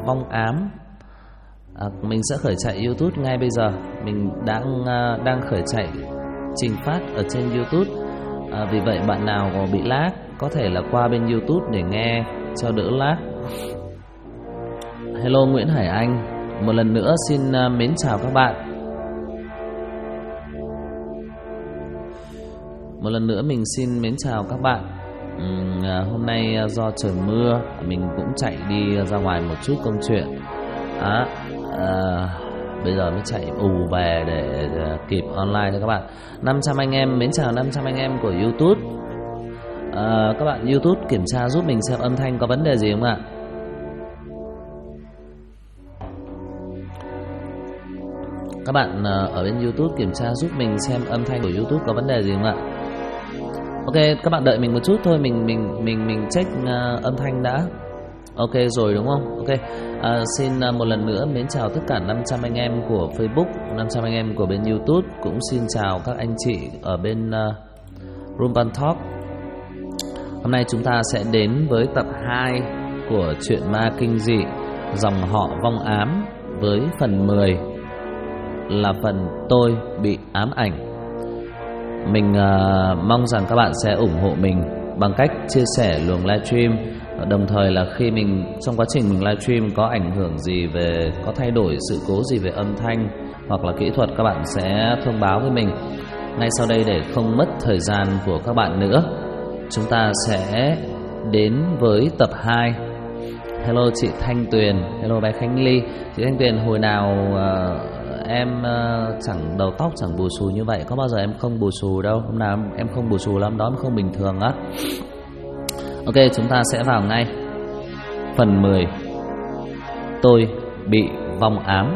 Vong Ám. Mình sẽ khởi chạy YouTube ngay bây giờ. Mình đang khởi chạy trình phát ở trên YouTube. Vì vậy bạn nào có bị lag có thể là qua bên YouTube để nghe cho đỡ lag. Hello Nguyễn Hải Anh, một lần nữa xin mến chào các bạn. Một lần nữa mình xin mến chào các bạn. Hôm nay do trời mưa, mình cũng chạy đi ra ngoài một chút công chuyện. Bây giờ mới chạy ù về để kịp online cho các bạn. 500 anh em, mến chào 500 anh em của YouTube. Các bạn YouTube kiểm tra giúp mình xem âm thanh có vấn đề gì không ạ? Các bạn ở bên YouTube kiểm tra giúp mình xem âm thanh của YouTube có vấn đề gì không ạ? Ok, các bạn đợi mình một chút thôi, mình check âm thanh đã. Ok rồi đúng không? Ok. Xin một lần nữa mến chào tất cả 500 anh em của Facebook, 500 anh em của bên YouTube, cũng xin chào các anh chị ở bên Rumban Talk. Hôm nay chúng ta sẽ đến với tập 2 của truyện ma kinh dị Dòng họ Vong Ám với phần 10 là phần tôi bị ám ảnh. Mình mong rằng các bạn sẽ ủng hộ mình bằng cách chia sẻ luồng livestream. Đồng thời là khi trong quá trình mình livestream có ảnh hưởng gì về, có thay đổi sự cố gì về âm thanh hoặc là kỹ thuật, các bạn sẽ thông báo với mình. Ngay sau đây, để không mất thời gian của các bạn nữa, chúng ta sẽ đến với tập 2. Hello chị Thanh Tuyền, hello bé Khánh Ly. Chị Thanh Tuyền, hồi nào em chẳng đầu tóc chẳng bù xù như vậy? Có bao giờ em không bù xù đâu. Hôm nào em không bù xù lắm đó, em không bình thường á. Ok, chúng ta sẽ vào ngay phần 10. Tôi bị vong ám.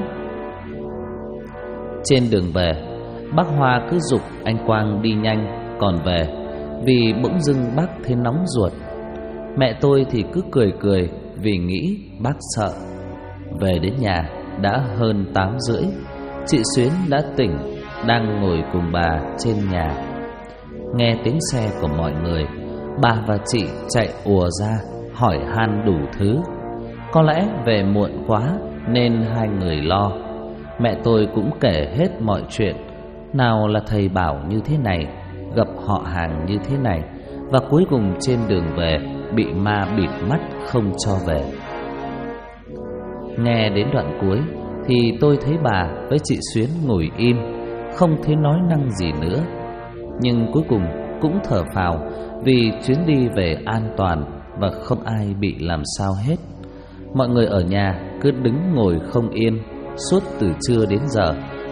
Trên đường về, bác Hoa cứ giục anh Quang đi nhanh còn về, vì bỗng dưng bác thấy nóng ruột. Mẹ tôi thì cứ cười cười vì nghĩ bác sợ. Về đến nhà đã hơn 8:30. Chị Xuyến đã tỉnh, đang ngồi cùng bà trên nhà. Nghe tiếng xe của mọi người, bà và chị chạy ùa ra hỏi han đủ thứ. Có lẽ về muộn quá nên hai người lo. Mẹ tôi cũng kể hết mọi chuyện. Nào là thầy bảo như thế này, gặp họ hàng như thế này, và cuối cùng trên đường về bị ma bịt mắt không cho về. Nghe đến đoạn cuối thì tôi thấy bà với chị Xuyến ngồi im, không thấy nói năng gì nữa. Nhưng cuối cùng cũng thở phào vì chuyến đi về an toàn và không ai bị làm sao hết. Mọi người ở nhà cứ đứng ngồi không yên suốt từ trưa đến giờ.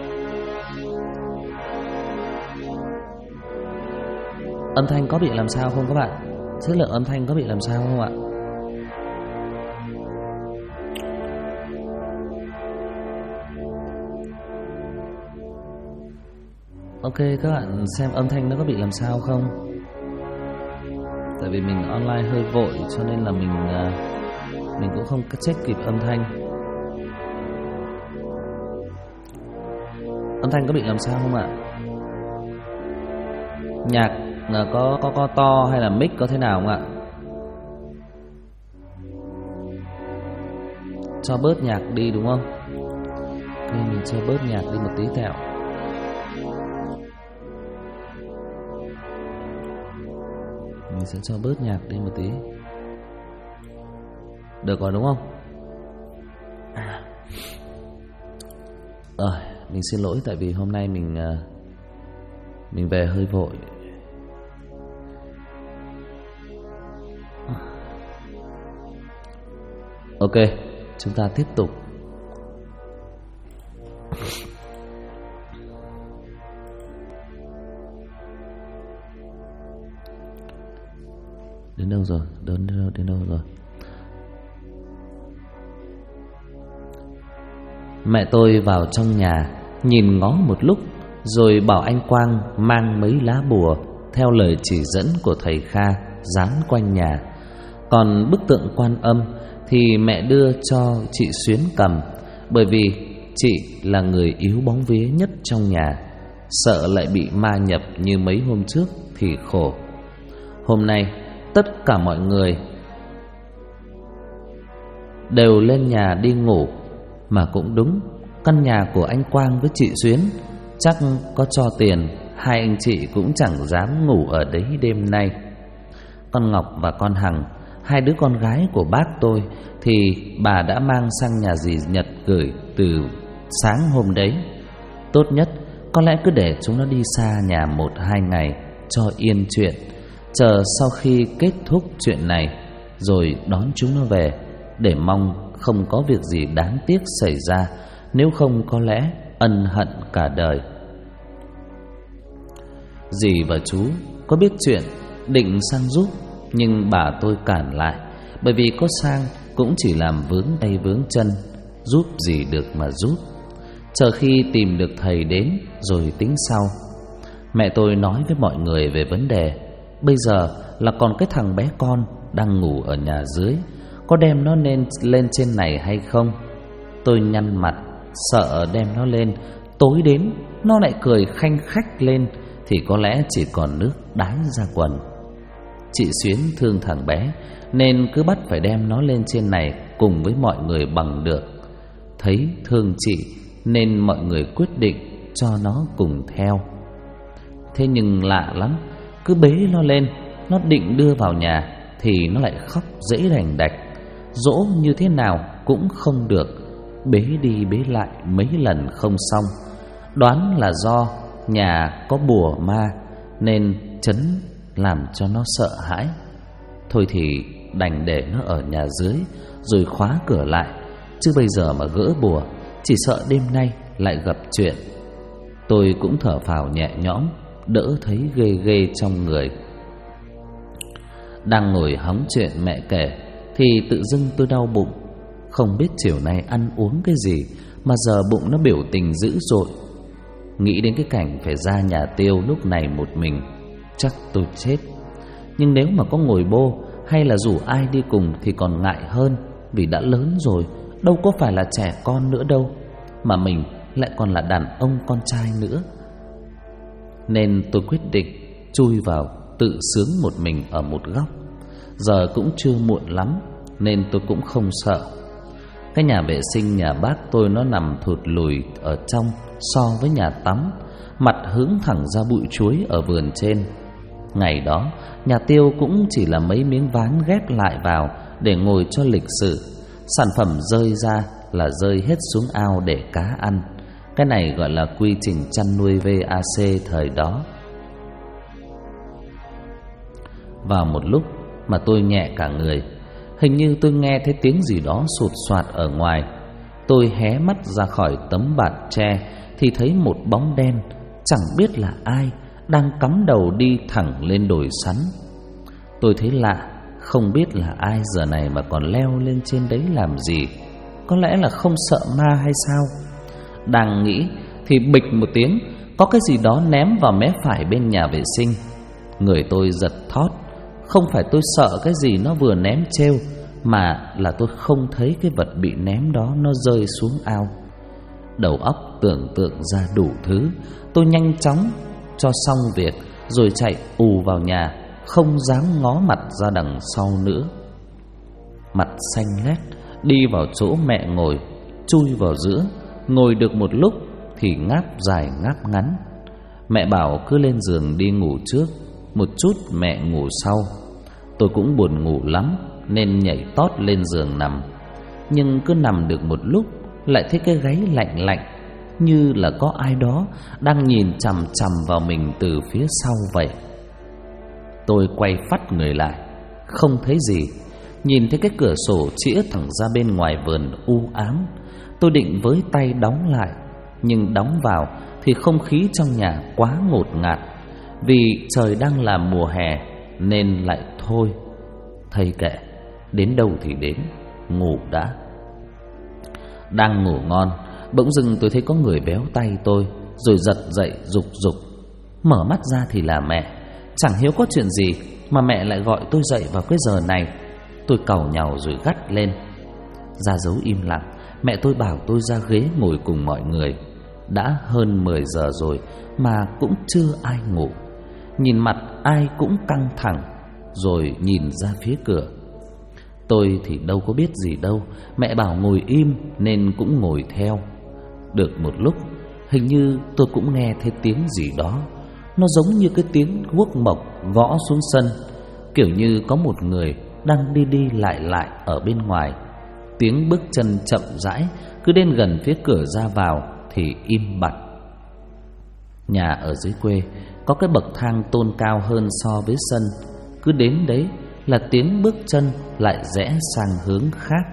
Âm thanh có bị làm sao không các bạn? Chất lượng âm thanh có bị làm sao không ạ? Ok, các bạn xem âm thanh nó có bị làm sao không? Tại vì mình online hơi vội cho nên là mình cũng không check kịp âm thanh. Âm thanh có bị làm sao không ạ? Nhạc có to hay là mic có thế nào không ạ? Cho bớt nhạc đi đúng không? Ok, mình cho bớt nhạc đi một tí tẹo. Mình sẽ cho bớt nhạc đi một tí. Được rồi đúng không? Mình xin lỗi tại vì hôm nay mình về hơi vội. Ok, chúng ta tiếp tục. Đến đâu rồi? Đến đâu rồi? Mẹ tôi vào trong nhà nhìn ngó một lúc, rồi bảo anh Quang mang mấy lá bùa theo lời chỉ dẫn của thầy Kha dán quanh nhà. Còn bức tượng Quan Âm thì mẹ đưa cho chị Xuyến cầm, bởi vì chị là người yếu bóng vía nhất trong nhà, sợ lại bị ma nhập như mấy hôm trước thì khổ. Hôm nay tất cả mọi người đều lên nhà đi ngủ. Mà cũng đúng, căn nhà của anh Quang với chị Xuyến chắc có cho tiền, hai anh chị cũng chẳng dám ngủ ở đấy đêm nay. Con Ngọc và con Hằng, hai đứa con gái của bác tôi, thì bà đã mang sang nhà dì Nhật gửi từ sáng hôm đấy. Tốt nhất có lẽ cứ để chúng nó đi xa nhà 1-2 ngày cho yên chuyện, chờ sau khi kết thúc chuyện này rồi đón chúng nó về, để mong không có việc gì đáng tiếc xảy ra, nếu không có lẽ ân hận cả đời. Dì và chú có biết chuyện định sang giúp, nhưng bà tôi cản lại, bởi vì có sang cũng chỉ làm vướng tay vướng chân, giúp gì được mà giúp. Chờ khi tìm được thầy đến rồi tính sau. Mẹ tôi nói với mọi người về vấn đề. Bây giờ là còn cái thằng bé con đang ngủ ở nhà dưới, có đem nó lên trên này hay không? Tôi nhăn mặt, sợ đem nó lên, tối đến nó lại cười khanh khách lên thì có lẽ chỉ còn nước đái ra quần. Chị Xuyến thương thằng bé nên cứ bắt phải đem nó lên trên này cùng với mọi người bằng được. Thấy thương chị nên mọi người quyết định cho nó cùng theo. Thế nhưng lạ lắm, cứ bế nó lên, nó định đưa vào nhà thì nó lại khóc dễ đành đạch. Dỗ như thế nào cũng không được, bế đi bế lại mấy lần không xong. Đoán là do nhà có bùa ma nên trấn làm cho nó sợ hãi. Thôi thì đành để nó ở nhà dưới rồi khóa cửa lại, chứ bây giờ mà gỡ bùa chỉ sợ đêm nay lại gặp chuyện. Tôi cũng thở phào nhẹ nhõm, đỡ thấy ghê ghê trong người. Đang ngồi hóng chuyện mẹ kể thì tự dưng tôi đau bụng. Không biết chiều nay ăn uống cái gì mà giờ bụng nó biểu tình dữ dội. Nghĩ đến cái cảnh phải ra nhà Tiêu lúc này một mình, chắc tôi chết. Nhưng nếu mà có ngồi bô hay là rủ ai đi cùng thì còn ngại hơn, vì đã lớn rồi, đâu có phải là trẻ con nữa đâu, mà mình lại còn là đàn ông con trai nữa. Nên tôi quyết định chui vào tự sướng một mình ở một góc. Giờ cũng chưa muộn lắm nên tôi cũng không sợ. Cái nhà vệ sinh nhà bác tôi nó nằm thụt lùi ở trong so với nhà tắm, mặt hướng thẳng ra bụi chuối ở vườn trên. Ngày đó nhà Tiêu cũng chỉ là mấy miếng ván ghép lại vào để ngồi cho lịch sự. Sản phẩm rơi ra là rơi hết xuống ao để cá ăn. Cái này gọi là quy trình chăn nuôi VAC thời đó. Vào một lúc mà tôi nhẹ cả người, hình như tôi nghe thấy tiếng gì đó sột soạt ở ngoài. Tôi hé mắt ra khỏi tấm bạt tre thì thấy một bóng đen, chẳng biết là ai, đang cắm đầu đi thẳng lên đồi sắn. Tôi thấy lạ, không biết là ai giờ này mà còn leo lên trên đấy làm gì. Có lẽ là không sợ ma hay sao? Đang nghĩ thì bịch một tiếng, có cái gì đó ném vào mé phải bên nhà vệ sinh. Người tôi giật thót. Không phải tôi sợ cái gì nó vừa ném trêu, mà là tôi không thấy cái vật bị ném đó nó rơi xuống ao. Đầu óc tưởng tượng ra đủ thứ. Tôi nhanh chóng cho xong việc rồi chạy ù vào nhà, không dám ngó mặt ra đằng sau nữa. Mặt xanh lét đi vào chỗ mẹ ngồi, chui vào giữa. Ngồi được một lúc thì ngáp dài ngáp ngắn. Mẹ bảo cứ lên giường đi ngủ trước, một chút mẹ ngủ sau. Tôi cũng buồn ngủ lắm nên nhảy tót lên giường nằm. Nhưng cứ nằm được một lúc lại thấy cái gáy lạnh lạnh, như là có ai đó đang nhìn chằm chằm vào mình từ phía sau vậy. Tôi quay phắt người lại, không thấy gì. Nhìn thấy cái cửa sổ chĩa thẳng ra bên ngoài vườn u ám. Tôi định với tay đóng lại, nhưng đóng vào thì không khí trong nhà quá ngột ngạt. Vì trời đang là mùa hè nên lại thôi. Thầy kệ, đến đâu thì đến, ngủ đã. Đang ngủ ngon, bỗng dưng tôi thấy có người véo tay tôi, rồi giật dậy rục rục. Mở mắt ra thì là mẹ. Chẳng hiểu có chuyện gì mà mẹ lại gọi tôi dậy vào cái giờ này. Tôi càu nhàu rồi gắt lên. Ra dấu im lặng, mẹ tôi bảo tôi ra ghế ngồi cùng mọi người. Đã hơn 10 giờ rồi mà cũng chưa ai ngủ. Nhìn mặt ai cũng căng thẳng, rồi nhìn ra phía cửa. Tôi thì đâu có biết gì đâu, mẹ bảo ngồi im nên cũng ngồi theo. Được một lúc, hình như tôi cũng nghe thấy tiếng gì đó. Nó giống như cái tiếng guốc mộc gõ xuống sân, kiểu như có một người đang đi đi lại ở bên ngoài. Tiếng bước chân chậm rãi, cứ đến gần phía cửa ra vào thì im bặt. Nhà ở dưới quê có cái bậc thang tôn cao hơn so với sân, cứ đến đấy là tiếng bước chân lại rẽ sang hướng khác.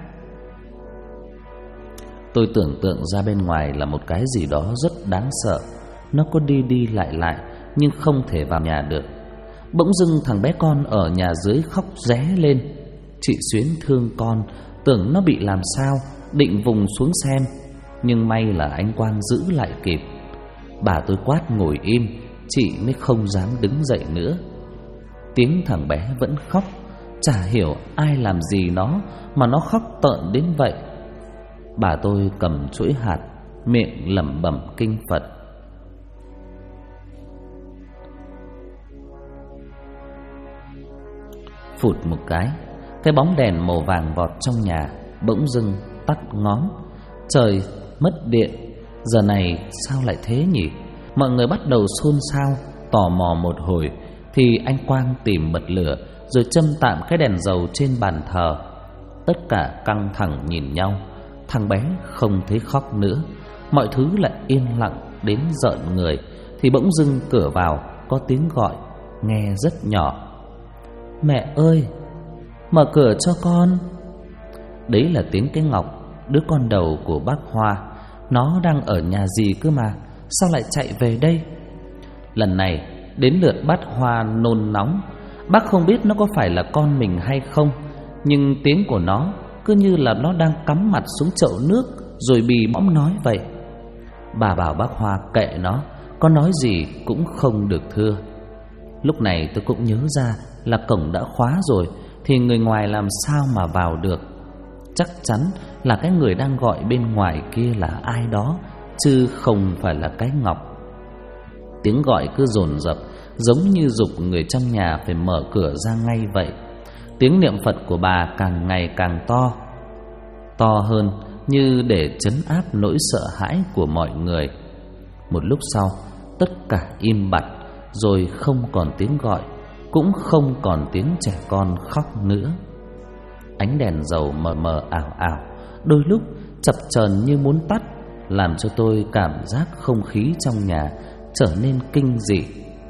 Tôi tưởng tượng ra bên ngoài là một cái gì đó rất đáng sợ. Nó có đi đi lại nhưng không thể vào nhà được. Bỗng dưng thằng bé con ở nhà dưới khóc ré lên. Chị Xuyến thương con, tưởng nó bị làm sao, định vùng xuống xem, nhưng may là anh Quang giữ lại kịp. Bà tôi quát ngồi im, chị mới không dám đứng dậy nữa. Tiếng thằng bé vẫn khóc, chả hiểu ai làm gì nó mà nó khóc tợn đến vậy. Bà tôi cầm chuỗi hạt, miệng lẩm bẩm kinh Phật. Phụt một cái bóng đèn màu vàng vọt trong nhà bỗng dưng tắt ngóm. Trời, mất điện, giờ này sao lại thế nhỉ? Mọi người bắt đầu xôn xao, tò mò một hồi thì anh Quang tìm bật lửa rồi châm tạm cái đèn dầu trên bàn thờ. Tất cả căng thẳng nhìn nhau. Thằng bé không thấy khóc nữa, mọi thứ lại yên lặng đến rợn người. Thì bỗng dưng cửa vào có tiếng gọi nghe rất nhỏ. Mẹ ơi, mở cửa cho con. Đấy là tiếng cái Ngọc, đứa con đầu của bác Hoa. Nó đang ở nhà gì cơ mà, sao lại chạy về đây? Lần này đến lượt bác Hoa nôn nóng. Bác không biết nó có phải là con mình hay không, nhưng tiếng của nó cứ như là nó đang cắm mặt xuống chậu nước rồi bì bõm nói vậy. Bà bảo bác Hoa kệ nó, có nói gì cũng không được thưa. Lúc này tôi cũng nhớ ra là cổng đã khóa rồi, thì người ngoài làm sao mà vào được. Chắc chắn là cái người đang gọi bên ngoài kia là ai đó, chứ không phải là cái Ngọc. Tiếng gọi cứ dồn dập, giống như giục người trong nhà phải mở cửa ra ngay vậy. Tiếng niệm Phật của bà càng ngày càng to hơn, như để trấn áp nỗi sợ hãi của mọi người. Một lúc sau, tất cả im bặt, rồi không còn tiếng gọi, cũng không còn tiếng trẻ con khóc nữa. Ánh đèn dầu mờ mờ ảo ảo, đôi lúc chập chờn như muốn tắt, làm cho tôi cảm giác không khí trong nhà trở nên kinh dị.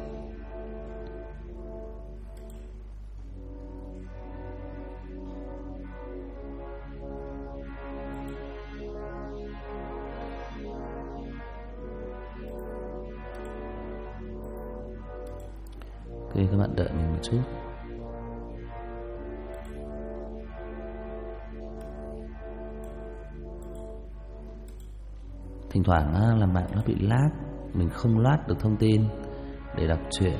Ok, các bạn đợi mình một chút. Thỉnh thoảng là mạng nó bị lag, mình không loát được thông tin để đọc truyện.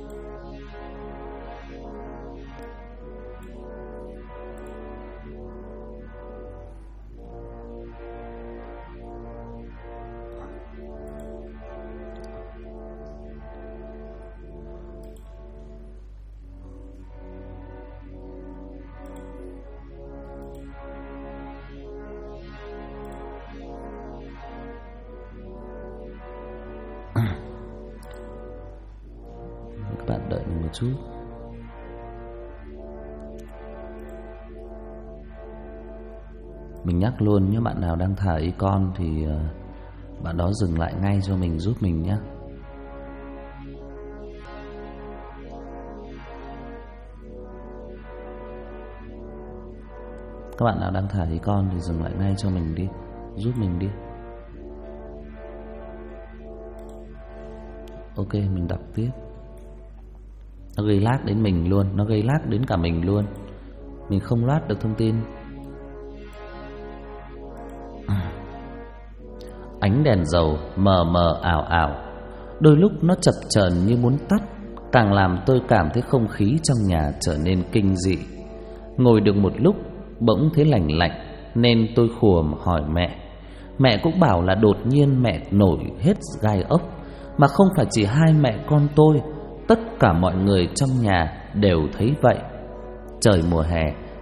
Các bạn đợi mình một chút. Mình nhắc luôn, nếu bạn nào đang thả icon thì bạn đó dừng lại ngay cho mình, giúp mình nhé. Các bạn nào đang thả icon thì dừng lại ngay cho mình đi, giúp mình đi. Ok, mình đọc tiếp. Nó gây lag đến mình luôn, nó gây lag đến cả mình luôn. Mình không loát được thông tin. Ánh đèn dầu mờ mờ ảo ảo, đôi lúc nó chập chờn như muốn tắt, càng làm tôi cảm thấy không khí trong nhà trở nên kinh dị. Ngồi được một lúc bỗng thấy lạnh lạnh, nên tôi khùa hỏi mẹ. Mẹ cũng bảo là đột nhiên mẹ nổi hết gai ốc. Mà không phải chỉ hai mẹ con tôi, tất cả mọi người trong nhà đều thấy vậy. Trời mùa hè,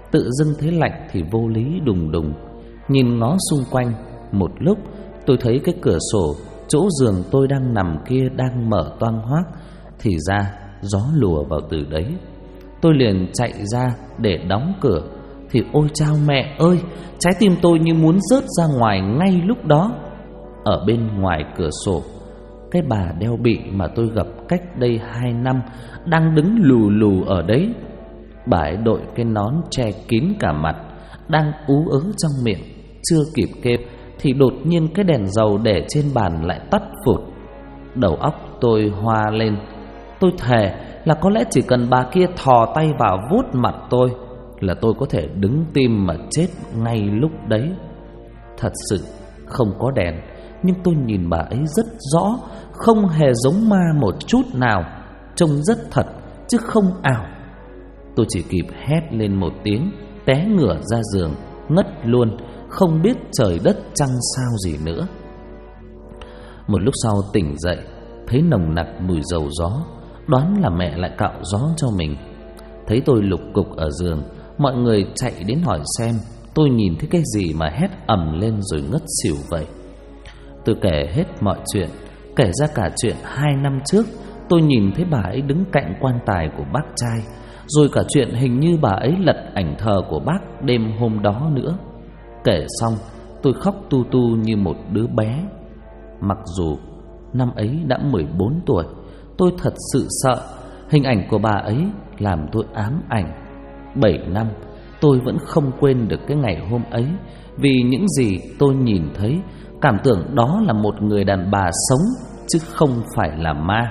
tự dưng thấy lạnh thì vô lý đùng đùng. Nhìn ngó xung quanh một lúc, tôi thấy cái cửa sổ chỗ giường tôi đang nằm kia đang mở toang hoác, thì ra gió lùa vào từ đấy. Tôi liền chạy ra để đóng cửa, thì ôi chao mẹ ơi, trái tim tôi như muốn rớt ra ngoài ngay lúc đó. Ở bên ngoài cửa sổ, cái bà đeo bị mà tôi gặp cách đây 2 năm đang đứng lù lù ở đấy. Bà ấy đội cái nón che kín cả mặt, đang ú ớ trong miệng. Chưa kịp kêu thì đột nhiên cái đèn dầu để trên bàn lại tắt phụt. Đầu óc tôi hoa lên. Tôi thề là có lẽ chỉ cần bà kia thò tay vào vuốt mặt tôi là tôi có thể đứng tim mà chết ngay lúc đấy. Thật sự không có đèn, nhưng tôi nhìn bà ấy rất rõ, không hề giống ma một chút nào, trông rất thật chứ không ảo. Tôi chỉ kịp hét lên một tiếng, té ngửa ra giường, ngất luôn, không biết trời đất trăng sao gì nữa. Một lúc sau tỉnh dậy, thấy nồng nặc mùi dầu gió, đoán là mẹ lại cạo gió cho mình. Thấy tôi lục cục ở giường, mọi người chạy đến hỏi xem tôi nhìn thấy cái gì mà hét ầm lên rồi ngất xỉu vậy. Tôi kể hết mọi chuyện, kể ra cả chuyện 2 năm trước tôi nhìn thấy bà ấy đứng cạnh quan tài của bác trai, rồi cả chuyện hình như bà ấy lật ảnh thờ của bác đêm hôm đó nữa. Kể xong tôi khóc tu tu như một đứa bé. Mặc dù năm ấy đã 14 tuổi, tôi thật sự sợ. Hình ảnh của bà ấy làm tôi ám ảnh. 7 năm tôi vẫn không quên được cái ngày hôm ấy, vì những gì tôi nhìn thấy, cảm tưởng đó là một người đàn bà sống chứ không phải là ma.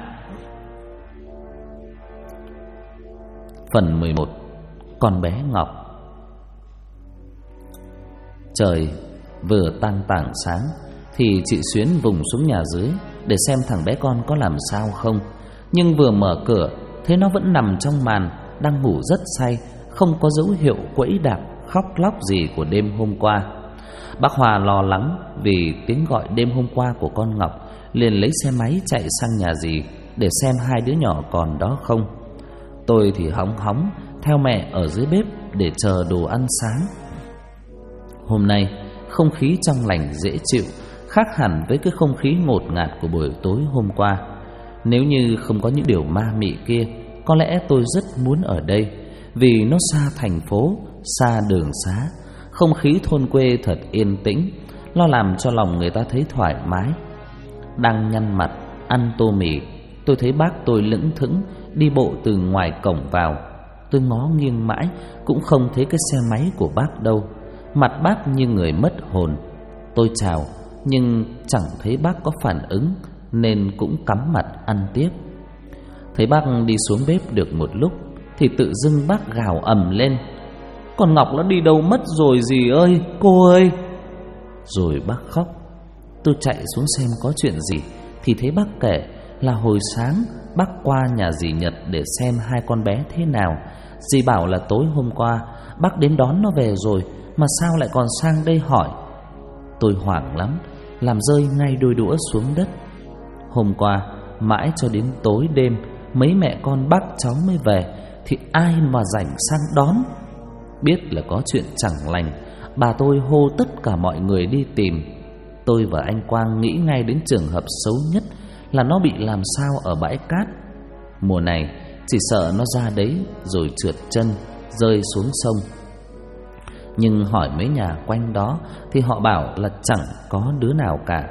Phần 11. Con bé Ngọc. Trời vừa tang tảng sáng thì chị Xuyến vùng xuống nhà dưới để xem thằng bé con có làm sao không. Nhưng vừa mở cửa thấy nó vẫn nằm trong màn, đang ngủ rất say, không có dấu hiệu quẫy đạp khóc lóc gì của đêm hôm qua. Bác Hòa lo lắng vì tiếng gọi đêm hôm qua của con Ngọc, liền lấy xe máy chạy sang nhà dì để xem 2 đứa nhỏ còn đó không. Tôi thì hóng hóng theo mẹ ở dưới bếp để chờ đồ ăn sáng. Hôm nay không khí trong lành dễ chịu, khác hẳn với cái không khí ngột ngạt của buổi tối hôm qua. Nếu như không có những điều ma mị kia, có lẽ tôi rất muốn ở đây, vì nó xa thành phố, xa đường xá. Không khí thôn quê thật yên tĩnh, lo làm cho lòng người ta thấy thoải mái. Đang nhăn mặt ăn tô mì, tôi thấy bác tôi lững thững đi bộ từ ngoài cổng vào. Tôi ngó nghiêng mãi cũng không thấy cái xe máy của bác đâu. Mặt bác như người mất hồn. Tôi chào nhưng chẳng thấy bác có phản ứng, nên cũng cắm mặt ăn tiếp. Thấy bác đi xuống bếp được một lúc thì tự dưng bác gào ầm lên: "Con Ngọc nó đi đâu mất rồi dì ơi, cô ơi!" Rồi bác khóc. Tôi chạy xuống xem có chuyện gì thì thấy bác kể là hồi sáng bác qua nhà dì Nhật để xem 2 con bé thế nào. Dì bảo là tối hôm qua bác đến đón nó về rồi, mà sao lại còn sang đây hỏi. Tôi hoảng lắm, làm rơi ngay đôi đũa xuống đất. Hôm qua mãi cho đến tối đêm mấy mẹ con bác cháu mới về, thì ai mà rảnh sang đón. Biết là có chuyện chẳng lành, bà tôi hô tất cả mọi người đi tìm. Tôi và anh Quang nghĩ ngay đến trường hợp xấu nhất là nó bị làm sao ở bãi cát. Mùa này chỉ sợ nó ra đấy rồi trượt chân rơi xuống sông. Nhưng hỏi mấy nhà quanh đó thì họ bảo là chẳng có đứa nào cả.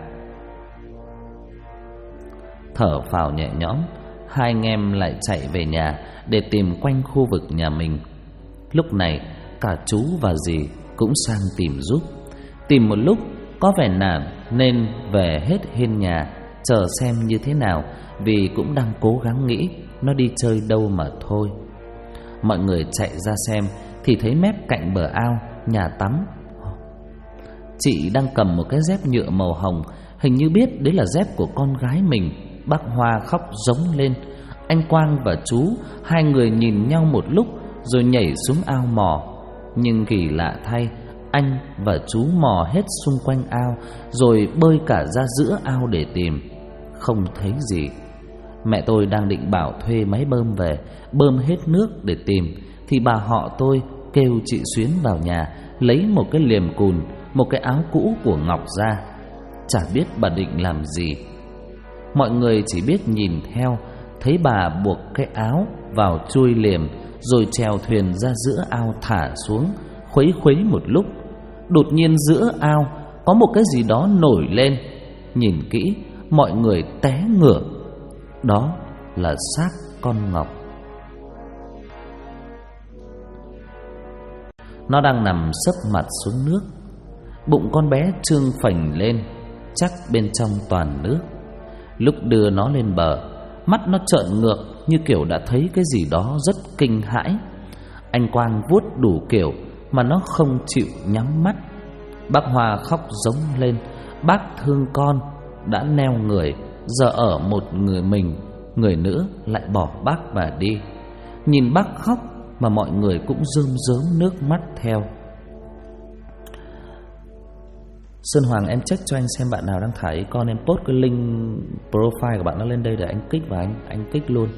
Thở phào nhẹ nhõm, 2 anh em lại chạy về nhà để tìm quanh khu vực nhà mình. Lúc này cả chú và dì cũng sang tìm giúp. Tìm một lúc có vẻ nản nên về hết hiên nhà chờ xem như thế nào, vì cũng đang cố gắng nghĩ nó đi chơi đâu mà thôi. Mọi người chạy ra xem thì thấy mép cạnh bờ ao nhà tắm, chị đang cầm một cái dép nhựa màu hồng, hình như biết đấy là dép của con gái mình. Bác Hoa khóc rống lên. Anh Quang và chú, 2 người nhìn nhau một lúc rồi nhảy xuống ao mò. Nhưng kỳ lạ thay, anh và chú mò hết xung quanh ao rồi bơi cả ra giữa ao để tìm. Không thấy gì. Mẹ tôi đang định bảo thuê máy bơm về bơm hết nước để tìm, thì bà họ tôi kêu chị Xuyến vào nhà lấy một cái liềm cùn, một cái áo cũ của Ngọc ra. Chả biết bà định làm gì. Mọi người chỉ biết nhìn theo, thấy bà buộc cái áo vào chuôi liềm rồi chèo thuyền ra giữa ao thả xuống, khuấy khuấy một lúc. Đột nhiên giữa ao có một cái gì đó nổi lên. Nhìn kỹ, mọi người té ngửa. Đó là xác con Ngọc. Nó đang nằm sấp mặt xuống nước. Bụng con bé trương phành lên, chắc bên trong toàn nước. Lúc đưa nó lên bờ, mắt nó trợn ngược như kiểu đã thấy cái gì đó rất kinh hãi. Anh Quang vuốt đủ kiểu mà nó không chịu nhắm mắt. Bác Hoa khóc giống lên. Bác thương con đã neo người, giờ ở một người mình, người nữa lại bỏ bác và đi. Nhìn bác khóc mà mọi người cũng rơm rớm nước mắt theo. Sơn Hoàng, em check cho anh xem bạn nào đang thả ý con, em post cái link profile của bạn nó lên đây để anh kích vào, anh kích luôn.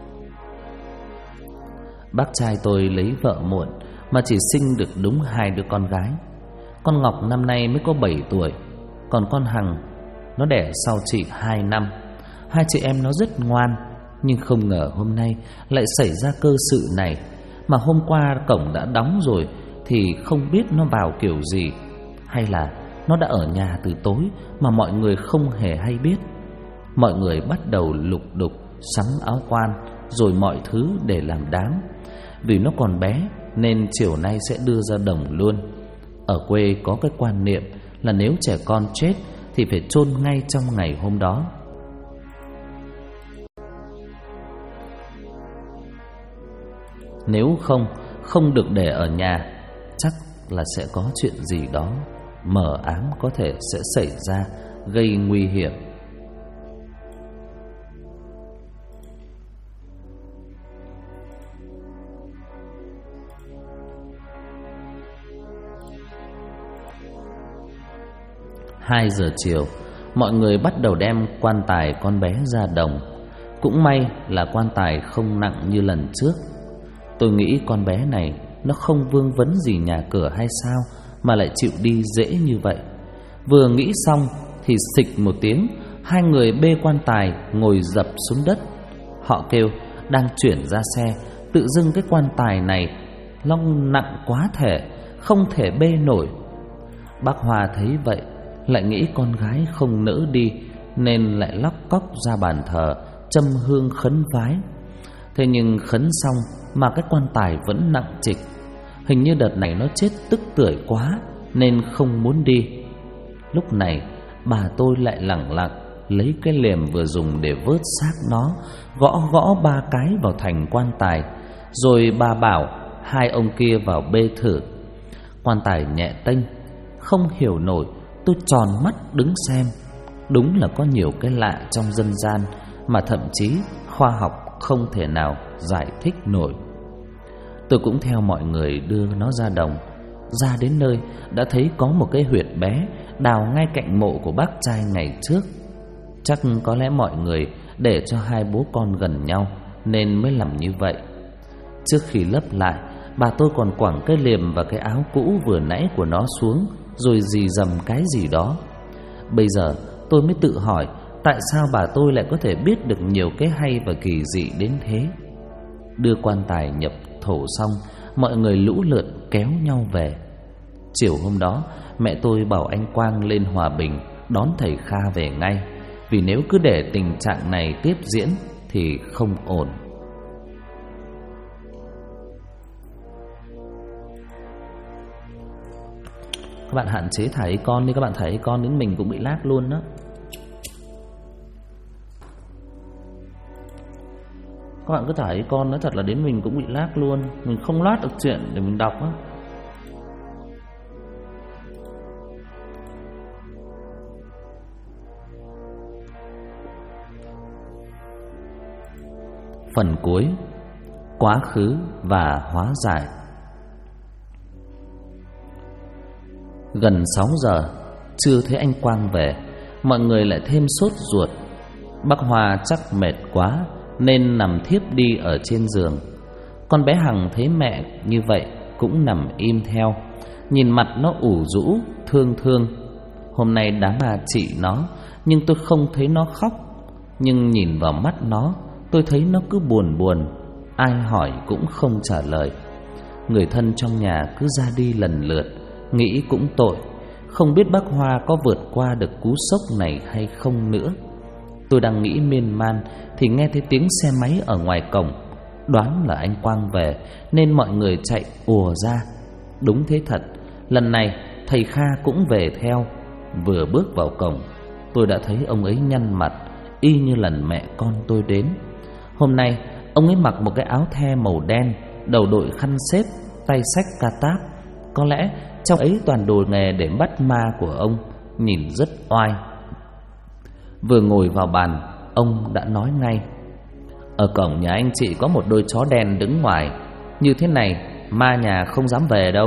Bác trai tôi lấy vợ muộn mà chỉ sinh được đúng 2 đứa con gái. Con Ngọc năm nay mới có 7 tuổi, còn con Hằng nó đẻ sau chị 2 năm. 2 chị em nó rất ngoan, nhưng không ngờ hôm nay lại xảy ra cơ sự này. Mà hôm qua cổng đã đóng rồi thì không biết nó vào kiểu gì, hay là nó đã ở nhà từ tối mà mọi người không hề hay biết. Mọi người bắt đầu lục đục sắm áo quan rồi mọi thứ để làm đám. Vì nó còn bé nên chiều nay sẽ đưa ra đồng luôn. Ở quê có cái quan niệm là nếu trẻ con chết thì phải chôn ngay trong ngày hôm đó. Nếu không được để ở nhà, chắc là sẽ có chuyện gì đó mờ ám có thể sẽ xảy ra, gây nguy hiểm. Hai giờ chiều, mọi người bắt đầu đem quan tài con bé ra đồng. Cũng may là quan tài không nặng như lần trước. Tôi nghĩ con bé này nó không vương vấn gì nhà cửa hay sao mà lại chịu đi dễ như vậy. Vừa nghĩ xong thì xịch một tiếng, 2 người bê quan tài ngồi dập xuống đất. Họ kêu đang chuyển ra xe, tự dưng cái quan tài này long nặng quá thể, không thể bê nổi. Bác Hoa thấy vậy lại nghĩ con gái không nỡ đi nên lại lóc cóc ra bàn thờ châm hương khấn vái. Thế nhưng khấn xong mà cái quan tài vẫn nặng trịch. Hình như đợt này nó chết tức tưởi quá nên không muốn đi. Lúc này bà tôi lại lẳng lặng lấy cái liềm vừa dùng để vớt xác nó, gõ 3 cái vào thành quan tài. Rồi bà bảo 2 ông kia vào bê thử. Quan tài nhẹ tênh, không hiểu nổi. Tôi tròn mắt đứng xem. Đúng là có nhiều cái lạ trong dân gian mà thậm chí khoa học không thể nào giải thích nổi. Tôi cũng theo mọi người đưa nó ra đồng. Ra đến nơi đã thấy có một cái huyệt bé đào ngay cạnh mộ của bác trai ngày trước. Chắc có lẽ mọi người để cho 2 bố con gần nhau nên mới làm như vậy. Trước khi lấp lại, bà tôi còn quẳng cái liềm và cái áo cũ vừa nãy của nó xuống, rồi rì rầm cái gì đó. Bây giờ tôi mới tự hỏi tại sao bà tôi lại có thể biết được nhiều cái hay và kỳ dị đến thế. Đưa quan tài nhập thổ xong, mọi người lũ lượt kéo nhau về. Chiều hôm đó, mẹ tôi bảo anh Quang lên Hòa Bình đón thầy Kha về ngay, vì nếu cứ để tình trạng này tiếp diễn thì không ổn. Các bạn hạn chế thả ý con đi, các bạn thả ý con đến mình cũng bị lag luôn đó. Các bạn cứ thả ý con, nói thật là đến mình cũng bị lag luôn. Mình không loát được chuyện để mình đọc á. Phần cuối: quá khứ và hóa giải. Gần 6 giờ, chưa thấy anh Quang về, mọi người lại thêm sốt ruột. Bác Hoa chắc mệt quá nên nằm thiếp đi ở trên giường. Con bé Hằng thấy mẹ như vậy cũng nằm im theo. Nhìn mặt nó ủ rũ, thương thương. Hôm nay đám ma trị nó, nhưng tôi không thấy nó khóc. Nhưng nhìn vào mắt nó, tôi thấy nó cứ buồn buồn. Ai hỏi cũng không trả lời. Người thân trong nhà cứ ra đi lần lượt. Nghĩ cũng tội, không biết bác Hoa có vượt qua được cú sốc này hay không nữa. Tôi đang nghĩ miên man thì nghe thấy tiếng xe máy ở ngoài cổng. Đoán là anh Quang về nên mọi người chạy ùa ra. Đúng thế thật, lần này thầy Kha cũng về theo. Vừa bước vào cổng, tôi đã thấy ông ấy nhăn mặt, y như lần mẹ con tôi đến. Hôm nay ông ấy mặc một cái áo the màu đen, đầu đội khăn xếp, tay xách ca táp. Có lẽ trong ấy toàn đồ nghề để bắt ma của ông, nhìn rất oai. Vừa ngồi vào bàn, ông đã nói ngay: ở cổng nhà anh chị có một đôi chó đen đứng ngoài. Như thế này ma nhà không dám về đâu.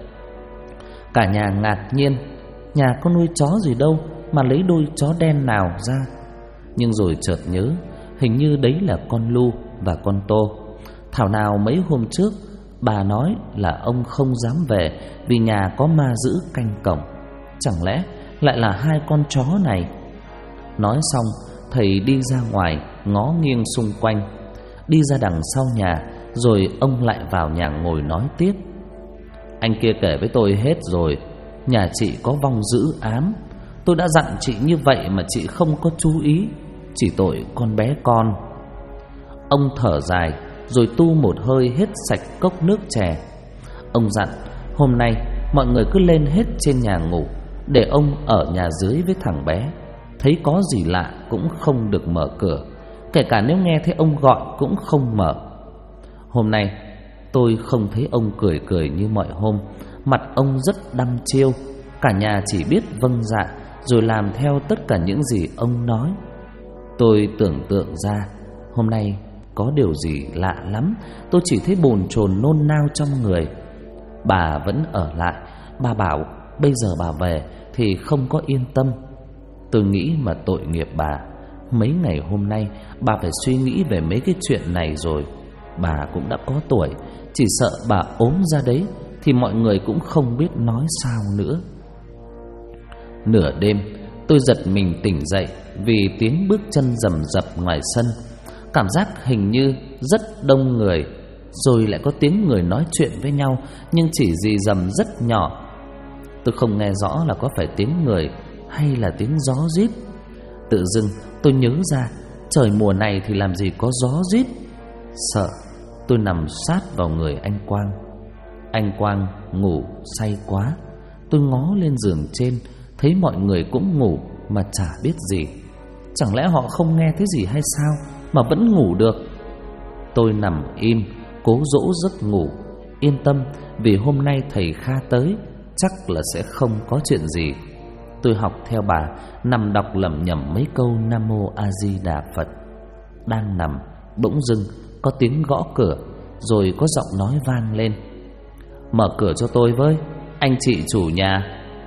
Cả nhà ngạc nhiên. Nhà có nuôi chó gì đâu mà lấy đôi chó đen nào ra. Nhưng rồi chợt nhớ, hình như đấy là con Lu và con Tô. Thảo nào mấy hôm trước bà nói là ông không dám về vì nhà có ma giữ canh cổng. Chẳng lẽ lại là hai con chó này? Nói xong, thầy đi ra ngoài ngó nghiêng xung quanh, đi ra đằng sau nhà, rồi ông lại vào nhà ngồi nói tiếp. Anh kia kể với tôi hết rồi. Nhà chị có vong dữ ám. Tôi đã dặn chị như vậy mà chị không có chú ý. Chỉ tội con bé con. Ông thở dài rồi tu một hơi hết sạch cốc nước chè. Ông dặn hôm nay mọi người cứ lên hết trên nhà ngủ, để ông ở nhà dưới với thằng bé. Thấy có gì lạ cũng không được mở cửa, kể cả nếu nghe thấy ông gọi cũng không mở. Hôm nay tôi không thấy ông cười cười như mọi hôm. Mặt ông rất đăm chiêu. Cả nhà chỉ biết vâng dạ rồi làm theo tất cả những gì ông nói. Tôi tưởng tượng ra hôm nay có điều gì lạ lắm. Tôi chỉ thấy bồn chồn nôn nao trong người. Bà vẫn ở lại. Bà bảo bây giờ bà về thì không có yên tâm. Tôi nghĩ mà tội nghiệp bà. Mấy ngày hôm nay bà phải suy nghĩ về mấy cái chuyện này rồi. Bà cũng đã có tuổi, chỉ sợ bà ốm ra đấy thì mọi người cũng không biết nói sao nữa. Nửa đêm tôi giật mình tỉnh dậy vì tiếng bước chân rầm rập ngoài sân. Cảm giác hình như rất đông người. Rồi lại có tiếng người nói chuyện với nhau, nhưng chỉ rì rầm rất nhỏ. Tôi không nghe rõ là có phải tiếng người hay là tiếng gió rít. Tự dưng tôi nhớ ra, trời mùa này thì làm gì có gió rít. Sợ, tôi nằm sát vào người anh Quang. Anh Quang ngủ say quá. Tôi ngó lên giường trên, thấy mọi người cũng ngủ mà chả biết gì. Chẳng lẽ họ không nghe thấy gì hay sao mà vẫn ngủ được? Tôi nằm im, cố dỗ giấc ngủ, yên tâm vì hôm nay thầy Kha tới, chắc là sẽ không có chuyện gì. Tôi học theo bà, nằm đọc lẩm nhẩm mấy câu Nam Mô A Di Đà Phật. Đang nằm, bỗng dưng có tiếng gõ cửa, rồi có giọng nói vang lên: mở cửa cho tôi với, anh chị chủ nhà.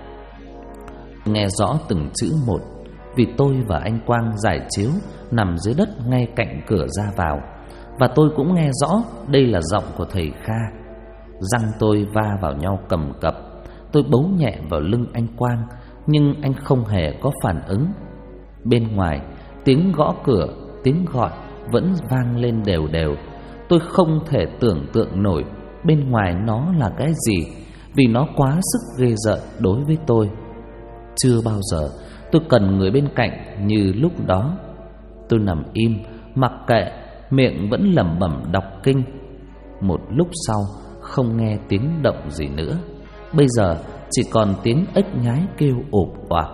Nghe rõ từng chữ một, vì tôi và anh Quang giải chiếu nằm dưới đất ngay cạnh cửa ra vào. Và tôi cũng nghe rõ đây là giọng của thầy Kha. Răng tôi va vào nhau cầm cập. Tôi bấu nhẹ vào lưng anh Quang, nhưng anh không hề có phản ứng. Bên ngoài, tiếng gõ cửa, tiếng gọi vẫn vang lên đều đều. Tôi không thể tưởng tượng nổi bên ngoài nó là cái gì, vì nó quá sức ghê rợn đối với tôi. Chưa bao giờ tôi cần người bên cạnh như lúc đó. Tôi nằm im, mặc kệ, miệng vẫn lẩm bẩm đọc kinh. Một lúc sau không nghe tiếng động gì nữa. Bây giờ chỉ còn tiếng ếch nhái kêu ộp oạp.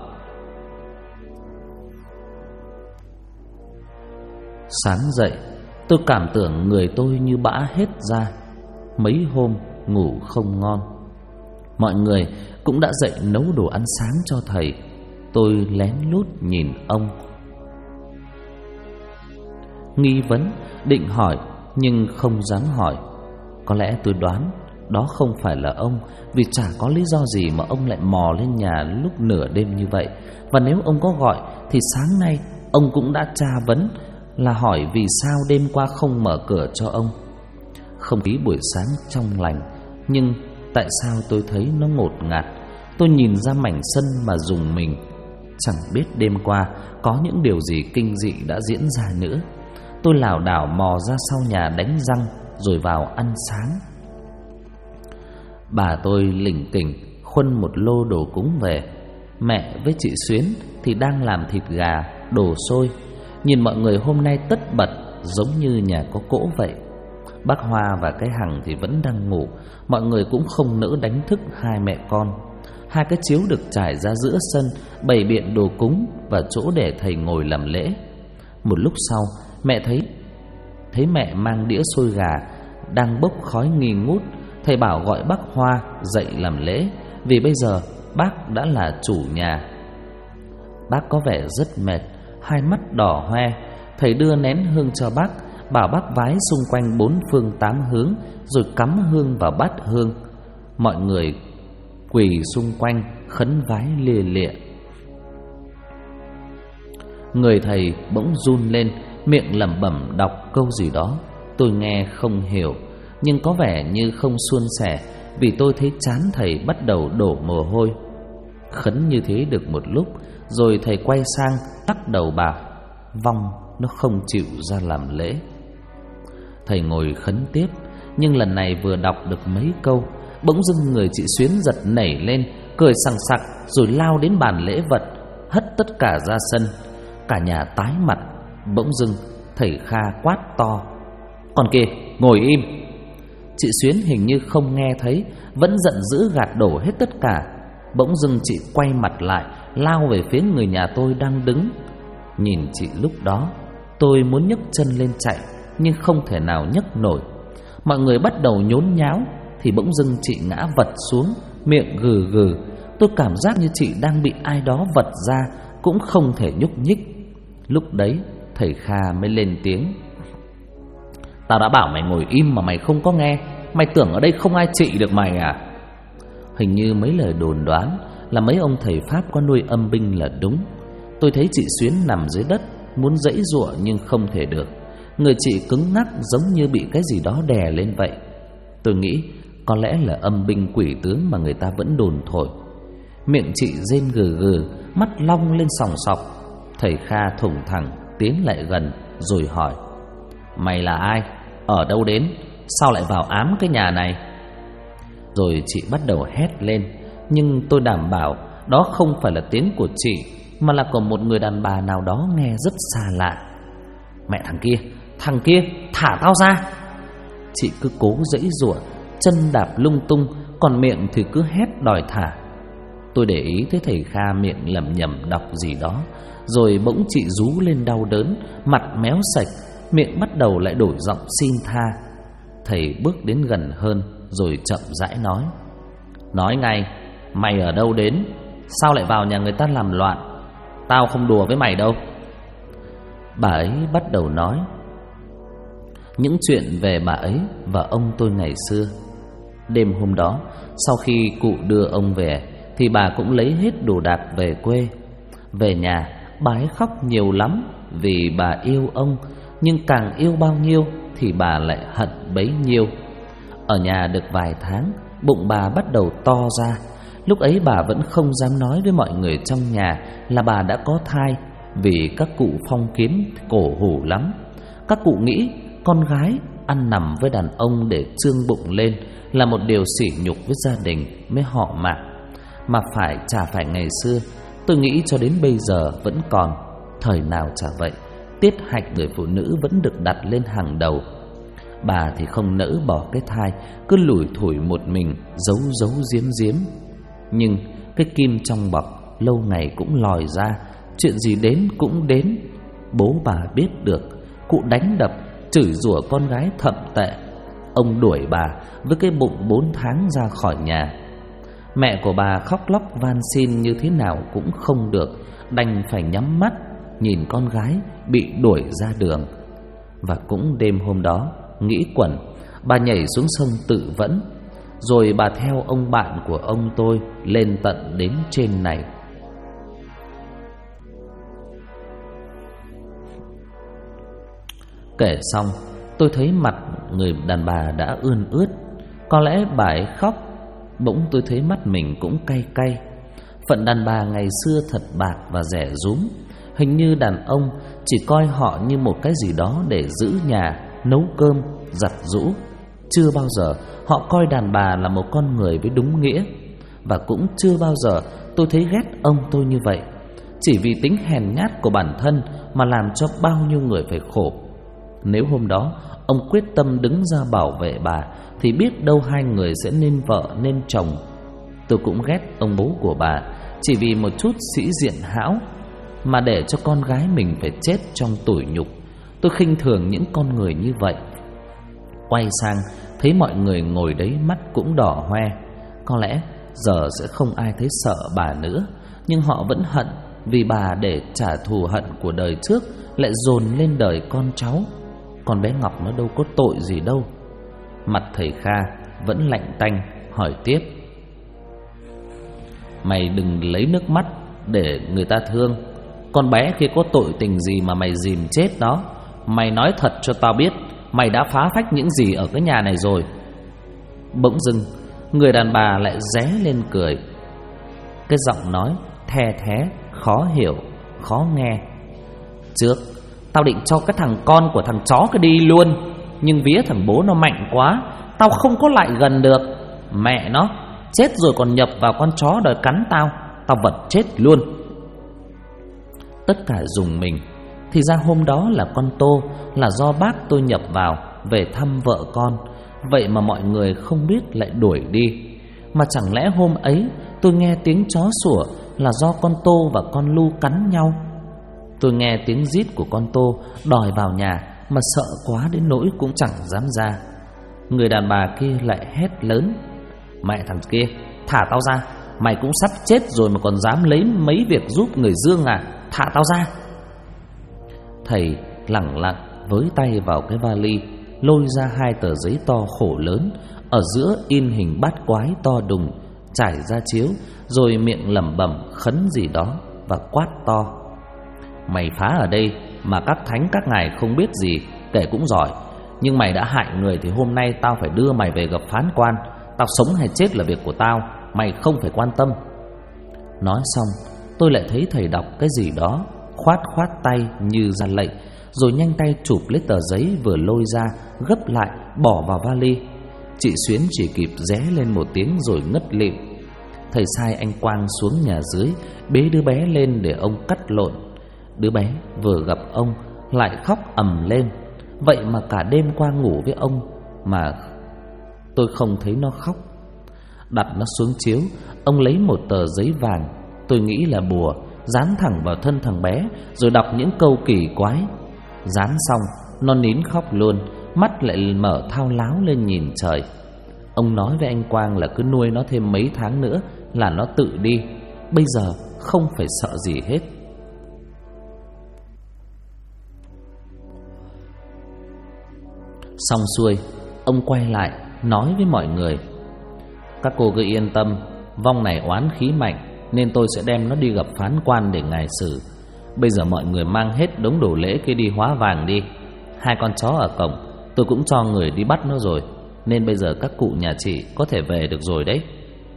Sáng dậy, tôi cảm tưởng người tôi như bã hết ra. Mấy hôm ngủ không ngon. Mọi người cũng đã dậy nấu đồ ăn sáng cho thầy. Tôi lén lút nhìn ông, nghi vấn, định hỏi nhưng không dám hỏi. Có lẽ tôi đoán đó không phải là ông, vì chả có lý do gì mà ông lại mò lên nhà lúc nửa đêm như vậy. Và nếu ông có gọi thì sáng nay ông cũng đã tra vấn, là hỏi vì sao đêm qua không mở cửa cho ông. Không khí buổi sáng trong lành Nhưng tại sao tôi thấy nó ngột ngạt? Tôi nhìn ra mảnh sân mà rùng mình. Chẳng biết đêm qua có những điều gì kinh dị đã diễn ra nữa. Tôi lảo đảo mò ra sau nhà đánh răng rồi vào ăn sáng. Bà tôi lỉnh kỉnh khuân một lô đồ cúng về. Mẹ với chị Xuyến thì đang làm thịt gà, đồ xôi. Nhìn mọi người hôm nay tất bật giống như nhà có cỗ vậy. Bác Hoa và cái Hằng thì vẫn đang ngủ. Mọi người cũng không nỡ đánh thức hai mẹ con. Hai cái chiếu được trải ra giữa sân, bày biện đồ cúng và chỗ để thầy ngồi làm lễ. Một lúc sau, mẹ thấy mẹ mang đĩa xôi gà đang bốc khói nghi ngút. Thầy bảo gọi bác Hoa dậy làm lễ, vì bây giờ bác đã là chủ nhà. Bác có vẻ rất mệt, hai mắt đỏ hoe. Thầy đưa nén hương cho bác, bảo bác vái xung quanh 4 phương 8 hướng, rồi cắm hương vào bát hương. Mọi người quỳ xung quanh khấn vái lia lịa. Người thầy bỗng run lên, miệng lẩm bẩm đọc câu gì đó. Tôi nghe không hiểu, nhưng có vẻ như không suôn sẻ, vì tôi thấy trán thầy bắt đầu đổ mồ hôi. Khấn như thế được một lúc, rồi thầy quay sang lắc đầu bảo vong nó không chịu ra làm lễ. Thầy ngồi khấn tiếp, nhưng lần này vừa đọc được mấy câu, bỗng dưng người chị Xuyến giật nảy lên, cười sằng sặc, rồi lao đến bàn lễ vật, hất tất cả ra sân. Cả nhà tái mặt. Bỗng dưng thầy Kha quát to: "Con kia, ngồi im!" Chị Xuyến hình như không nghe thấy, vẫn giận dữ gạt đổ hết tất cả. Bỗng dưng chị quay mặt lại, lao về phía người nhà tôi đang đứng. Nhìn chị lúc đó, tôi muốn nhấc chân lên chạy, nhưng không thể nào nhấc nổi. Mọi người bắt đầu nhốn nháo, thì bỗng dưng chị ngã vật xuống, miệng gừ gừ. Tôi cảm giác như chị đang bị ai đó vật ra, cũng không thể nhúc nhích. Lúc đấy thầy Kha mới lên tiếng: "Tao đã bảo mày ngồi im mà mày không có nghe. Mày tưởng ở đây không ai trị được mày à?" Hình như mấy lời đồn đoán là mấy ông thầy Pháp có nuôi âm binh là đúng. Tôi thấy chị Xuyến nằm dưới đất, muốn giãy giụa nhưng không thể được. Người chị cứng ngắc giống như bị cái gì đó đè lên vậy. Tôi nghĩ có lẽ là âm binh quỷ tướng mà người ta vẫn đồn thổi. Miệng chị rên gừ gừ, mắt long lên sòng sọc. Thầy Kha thủng thẳng tiến lại gần rồi hỏi: "Mày là ai? Ở đâu đến? Sao lại vào ám cái nhà này?" Rồi chị bắt đầu hét lên, nhưng tôi đảm bảo đó không phải là tiếng của chị, mà là của một người đàn bà nào đó nghe rất xa lạ. "Mẹ thằng kia, thả tao ra!" Chị cứ cố giãy giụa, chân đạp lung tung, còn miệng thì cứ hét đòi thả. Tôi để ý thấy thầy Kha miệng lẩm nhẩm đọc gì đó, rồi bỗng chị rú lên đau đớn, mặt méo sạch, miệng bắt đầu lại đổi giọng xin tha. Thầy bước đến gần hơn rồi chậm rãi nói ngay: "Mày ở đâu đến? Sao lại vào nhà người ta làm loạn? Tao không đùa với mày đâu." Bà ấy bắt đầu nói những chuyện về bà ấy và ông tôi ngày xưa. Đêm hôm đó, sau khi cụ đưa ông về, thì bà cũng lấy hết đồ đạc về quê. Về nhà, bà ấy khóc nhiều lắm vì bà yêu ông, nhưng càng yêu bao nhiêu thì bà lại hận bấy nhiêu. Ở nhà được vài tháng, bụng bà bắt đầu to ra. Lúc ấy bà vẫn không dám nói với mọi người trong nhà là bà đã có thai, vì các cụ phong kiến cổ hủ lắm. Các cụ nghĩ con gái ăn nằm với đàn ông để trương bụng lên là một điều sỉ nhục với gia đình mới họ mạng. Mà chả phải ngày xưa, tôi nghĩ cho đến bây giờ vẫn còn. Thời nào chả vậy, tiết hạnh người phụ nữ vẫn được đặt lên hàng đầu. Bà thì không nỡ bỏ cái thai, cứ lủi thủi một mình, giấu giếm. Nhưng cái kim trong bọc lâu ngày cũng lòi ra, chuyện gì đến cũng đến. Bố bà biết được, cụ đánh đập, chửi rủa con gái thậm tệ. Ông đuổi bà với cái bụng 4 tháng ra khỏi nhà. Mẹ của bà khóc lóc van xin như thế nào cũng không được, đành phải nhắm mắt nhìn con gái bị đuổi ra đường. Và cũng đêm hôm đó, nghĩ quẩn, bà nhảy xuống sông tự vẫn. Rồi bà theo ông bạn của ông tôi lên tận đến trên này. Kể xong, tôi thấy mặt người đàn bà đã ươn ướt. Có lẽ bà ấy khóc. Bỗng tôi thấy mắt mình cũng cay cay. Phận đàn bà ngày xưa thật bạc và rẻ rúm. Hình như đàn ông chỉ coi họ như một cái gì đó để giữ nhà, nấu cơm, giặt giũ. Chưa bao giờ họ coi đàn bà là một con người với đúng nghĩa. Và cũng chưa bao giờ tôi thấy ghét ông tôi như vậy, chỉ vì tính hèn nhát của bản thân mà làm cho bao nhiêu người phải khổ. Nếu hôm đó ông quyết tâm đứng ra bảo vệ bà thì biết đâu hai người sẽ nên vợ nên chồng. Tôi cũng ghét ông bố của bà chỉ vì một chút sĩ diện hão mà để cho con gái mình phải chết trong tủi nhục. Tôi khinh thường những con người như vậy. Quay sang thấy mọi người ngồi đấy mắt cũng đỏ hoe. Có lẽ giờ sẽ không ai thấy sợ bà nữa, nhưng họ vẫn hận vì bà để trả thù hận của đời trước lại dồn lên đời con cháu. Con bé Ngọc nó đâu có tội gì đâu. Mặt thầy Kha vẫn lạnh tanh hỏi tiếp: mày đừng lấy nước mắt để người ta thương. Con bé kia có tội tình gì mà mày dìm chết nó? Mày nói thật cho tao biết, mày đã phá phách những gì ở cái nhà này rồi? Bỗng dưng người đàn bà lại ré lên cười. Cái giọng nói the thé, khó hiểu, khó nghe. Trước tao định cho cái thằng con của thằng chó cái đi luôn, nhưng vía thằng bố nó mạnh quá, tao không có lại gần được. Mẹ nó, chết rồi còn nhập vào con chó đòi cắn tao, tao vật chết luôn. Tất cả rùng mình. Thì ra hôm đó là con Tô, là do bác tôi nhập vào về thăm vợ con. Vậy mà mọi người không biết lại đuổi đi. Mà chẳng lẽ hôm ấy tôi nghe tiếng chó sủa là do con Tô và con Lu cắn nhau? Tôi nghe tiếng rít của con Tô đòi vào nhà mà sợ quá đến nỗi cũng chẳng dám ra. Người đàn bà kia lại hét lớn: mẹ thằng kia, thả tao ra. Mày cũng sắp chết rồi mà còn dám lấy mấy việc giúp người Dương à? Thả tao ra. Thầy lẳng lặng với tay vào cái vali, lôi ra 2 tờ giấy to khổ lớn, ở giữa in hình bát quái to đùng trải ra chiếu, rồi miệng lẩm bẩm khấn gì đó và quát to: mày phá ở đây mà các thánh các ngài không biết gì, kể cũng giỏi. Nhưng mày đã hại người thì hôm nay tao phải đưa mày về gặp phán quan. Tao sống hay chết là việc của tao, mày không phải quan tâm. Nói xong tôi lại thấy thầy đọc cái gì đó, khoát khoát tay như ra lệnh, rồi nhanh tay chụp lấy tờ giấy vừa lôi ra, gấp lại bỏ vào vali. Chị Xuyến chỉ kịp ré lên một tiếng rồi ngất lịm. Thầy sai anh Quang xuống nhà dưới bế đứa bé lên để ông cắt lộn. Đứa bé vừa gặp ông lại khóc ầm lên. Vậy mà cả đêm qua ngủ với ông mà tôi không thấy nó khóc. Đặt nó xuống chiếu, ông lấy một tờ giấy vàng, tôi nghĩ là bùa, dán thẳng vào thân thằng bé, rồi đọc những câu kỳ quái. Dán xong nó nín khóc luôn, mắt lại mở thao láo lên nhìn trời. Ông nói với anh Quang là cứ nuôi nó thêm mấy tháng nữa là nó tự đi, bây giờ không phải sợ gì hết. Xong xuôi, ông quay lại nói với mọi người: các cô cứ yên tâm, vong này oán khí mạnh nên tôi sẽ đem nó đi gặp phán quan để ngài xử. Bây giờ mọi người mang hết đống đồ lễ kia đi hóa vàng đi. 2 con chó ở cổng tôi cũng cho người đi bắt nó rồi, nên bây giờ các cụ nhà chị có thể về được rồi đấy.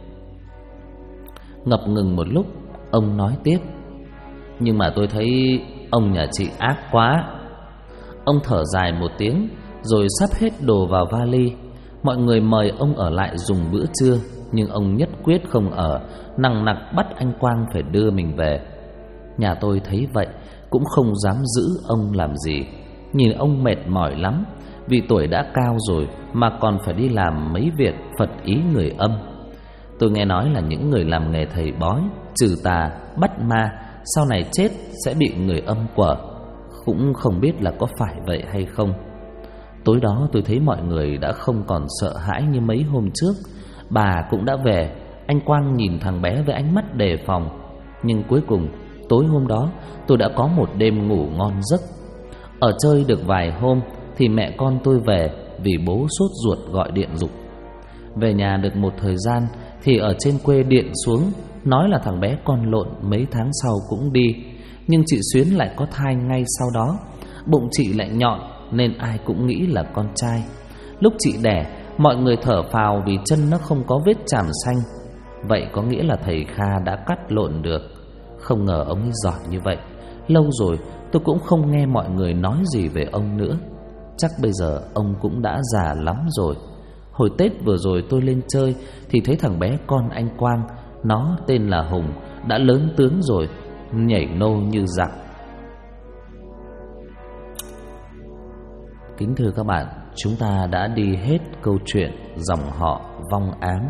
Ngập ngừng một lúc, ông nói tiếp: nhưng mà tôi thấy ông nhà chị ác quá. Ông thở dài một tiếng rồi sắp hết đồ vào vali. Mọi người mời ông ở lại dùng bữa trưa, nhưng ông nhất quyết không ở, nằng nặc bắt anh Quang phải đưa mình về. Nhà tôi thấy vậy cũng không dám giữ ông làm gì. Nhìn ông mệt mỏi lắm, vì tuổi đã cao rồi mà còn phải đi làm mấy việc phật ý người âm. Tôi nghe nói là những người làm nghề thầy bói, trừ tà, bắt ma, sau này chết sẽ bị người âm quở. Cũng không biết là có phải vậy hay không. Tối đó tôi thấy mọi người đã không còn sợ hãi như mấy hôm trước. Bà cũng đã về. Anh Quang nhìn thằng bé với ánh mắt đề phòng. Nhưng cuối cùng tối hôm đó tôi đã có một đêm ngủ ngon giấc. Ở chơi được vài hôm thì mẹ con tôi về, vì bố sốt ruột gọi điện giục. Về nhà được một thời gian thì ở trên quê điện xuống, nói là thằng bé con lộn mấy tháng sau cũng đi. Nhưng chị Xuyến lại có thai ngay sau đó. Bụng chị lại nhọn nên ai cũng nghĩ là con trai. Lúc chị đẻ, Mọi người thở phào vì chân nó không có vết chàm xanh. Vậy có nghĩa là thầy Kha đã cắt lộn được. Không ngờ ông ấy giỏi như vậy. Lâu rồi tôi cũng không nghe mọi người nói gì về ông nữa. Chắc bây giờ ông cũng đã già lắm rồi. Hồi Tết vừa rồi tôi lên chơi thì thấy thằng bé con anh Quang, nó tên là Hùng, đã lớn tướng rồi, nhảy nô như giặc. Kính thưa các bạn, chúng ta đã đi hết câu chuyện dòng họ vong ám.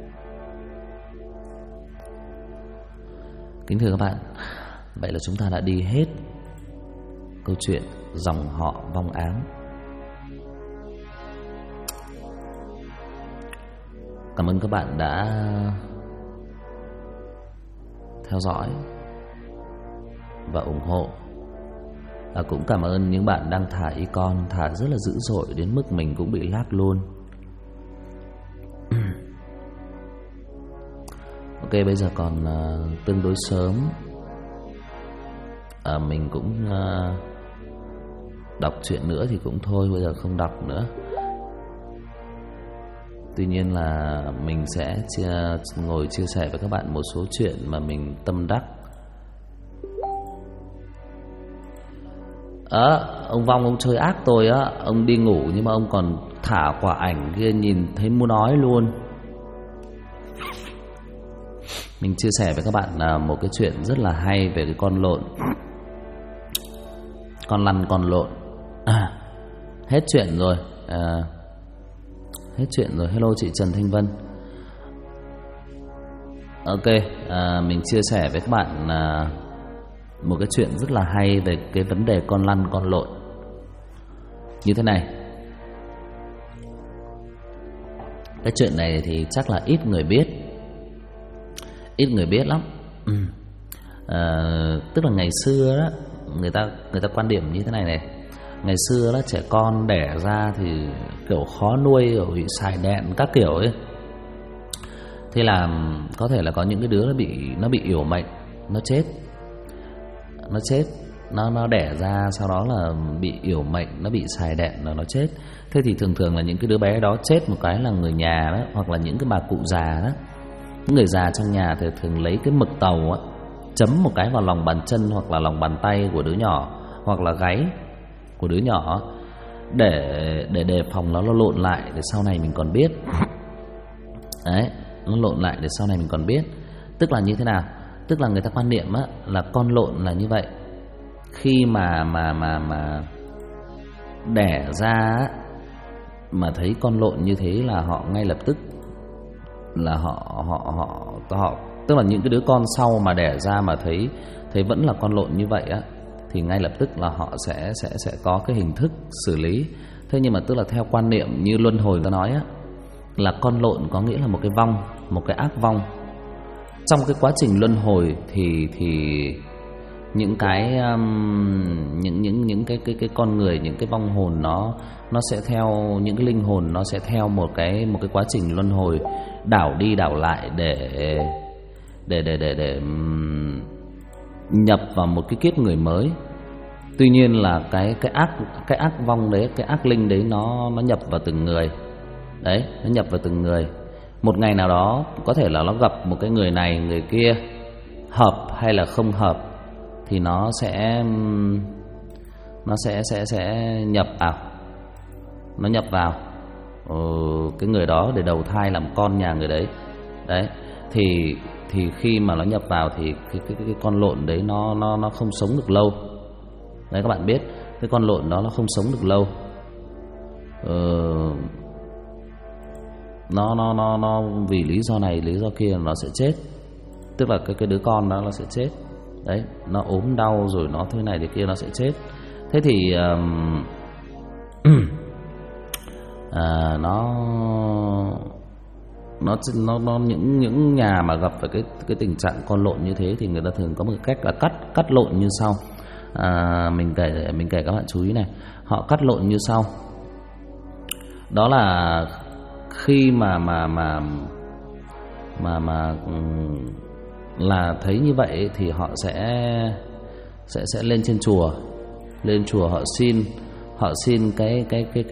Kính thưa các bạn, vậy là chúng ta đã đi hết câu chuyện dòng họ vong ám. Cảm ơn các bạn đã theo dõi và ủng hộ. Và cũng cảm ơn những bạn đang thả icon, thả rất là dữ dội đến mức mình cũng bị lag luôn. Ok, bây giờ còn tương đối sớm. Mình cũng đọc chuyện nữa thì cũng thôi, bây giờ không đọc nữa. Tuy nhiên là mình sẽ ngồi chia sẻ với các bạn một số chuyện mà mình tâm đắc. Ông Vong ông chơi ác tôi á. Ông đi ngủ nhưng mà ông còn thả quả ảnh kia, nhìn thấy muốn nói luôn. Mình chia sẻ với các bạn một cái chuyện rất là hay về cái con lộn. Con lăn con lộn. Hết chuyện rồi. Hết chuyện rồi. Hello chị Trần Thanh Vân. Ok, mình chia sẻ với các bạn một cái chuyện rất là hay về cái vấn đề con lăn con lộn. Như thế này. Cái chuyện này thì chắc là ít người biết. Ít người biết lắm. Tức là ngày xưa đó, người ta quan điểm như thế này này. Ngày xưa đó, trẻ con đẻ ra thì kiểu khó nuôi, bị xài đẹn các kiểu ấy. Thế là có thể là có những cái đứa nó bị yểu mệnh, nó chết. Nó đẻ ra sau đó là bị yểu mệnh, nó bị xài đẹn rồi nó chết. Thế thì thường là những cái đứa bé đó chết một cái là người nhà đó, hoặc là những cái bà cụ già đó. Những người già trong nhà thì thường lấy cái mực tàu á, chấm một cái vào lòng bàn chân hoặc là lòng bàn tay của đứa nhỏ, hoặc là gáy của đứa nhỏ, để đề phòng nó lộn lại để sau này mình còn biết. Đấy, nó lộn lại để sau này mình còn biết. Tức là như thế nào? Tức là người ta quan niệm á, là con lộn là như vậy. Khi mà đẻ ra á, mà thấy con lộn như thế là họ ngay lập tức là họ tức là những cái đứa con sau mà đẻ ra mà thấy vẫn là con lộn như vậy á, thì ngay lập tức là họ sẽ có cái hình thức xử lý. Thế nhưng mà tức là theo quan niệm như luân hồi ta nói á, là con lộn có nghĩa là một cái vong, một cái ác vong. Trong cái quá trình luân hồi thì những cái những cái con người, những cái vong hồn nó sẽ theo, những cái linh hồn nó sẽ theo một cái quá trình luân hồi, đảo đi đảo lại để nhập vào một cái kiếp người mới. Tuy nhiên là cái ác vong đấy, cái ác linh đấy nó nhập vào từng người. Đấy, nó nhập vào từng người. Một ngày nào đó có thể là nó gặp một cái người này người kia, hợp hay là không hợp, thì nó sẽ nhập vào. Nó nhập vào cái người đó để đầu thai làm con nhà người đấy. Đấy, thì khi mà nó nhập vào thì cái con lộn đấy nó không sống được lâu. Đấy, các bạn biết cái con lộn đó nó không sống được lâu. Nó vì lý do này lý do kia nó sẽ chết. Tức là cái đứa con đó nó sẽ chết. Đấy, nó ốm đau rồi nó thế này thế kia nó sẽ chết. Thế thì nó những nhà mà gặp phải cái tình trạng con lộn như thế thì người ta thường có một cách là cắt lộn như sau. Mình kể các bạn chú ý này, họ cắt lộn như sau. Đó là khi mà là thấy như vậy thì họ sẽ lên trên chùa, họ xin họ xin cái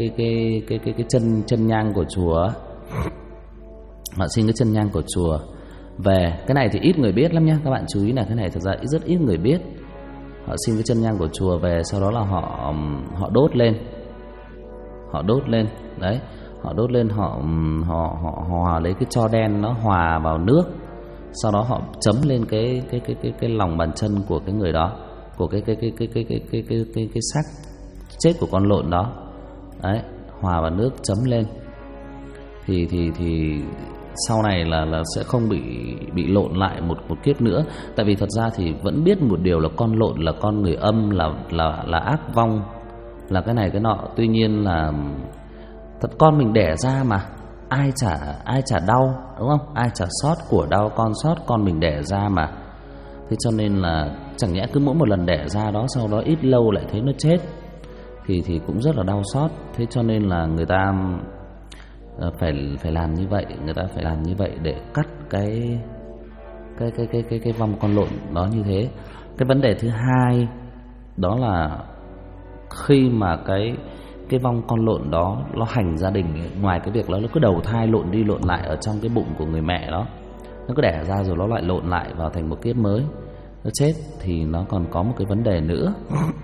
chân nhang của chùa. Họ xin cái chân nhang của chùa về. Cái này thì ít người biết lắm nhá, các bạn chú ý là cái này thật ra rất ít người biết. Họ xin cái chân nhang của chùa về, sau đó là họ đốt lên. Họ đốt lên, đấy, họ đốt lên, họ hòa lấy cái tro đen nó hòa vào nước. Sau đó họ chấm lên cái lòng bàn chân của cái người đó, của cái xác chết của con lợn đó. Đấy, hòa vào nước chấm lên. Thì sau này là sẽ không bị lộn lại một kiếp nữa. Tại vì thật ra thì vẫn biết một điều là con lộn là con người âm, là ác vong, là cái này cái nọ. Tuy nhiên là thật con mình đẻ ra mà, ai chả đau, đúng không? Ai chả xót của đau con, xót con mình đẻ ra mà. Thế cho nên là chẳng nhẽ cứ mỗi một lần đẻ ra đó, sau đó ít lâu lại thấy nó chết, thì cũng rất là đau xót. Thế cho nên là người ta phải làm như vậy, người ta phải làm như vậy để cắt cái vong con lợn đó như thế. Cái vấn đề thứ hai đó là khi mà cái vong con lợn đó nó hành gia đình, ngoài cái việc nó cứ đầu thai lộn đi lộn lại ở trong cái bụng của người mẹ đó, nó cứ đẻ ra rồi nó lại lộn lại vào thành một kiếp mới, nó chết, thì nó còn có một cái vấn đề nữa.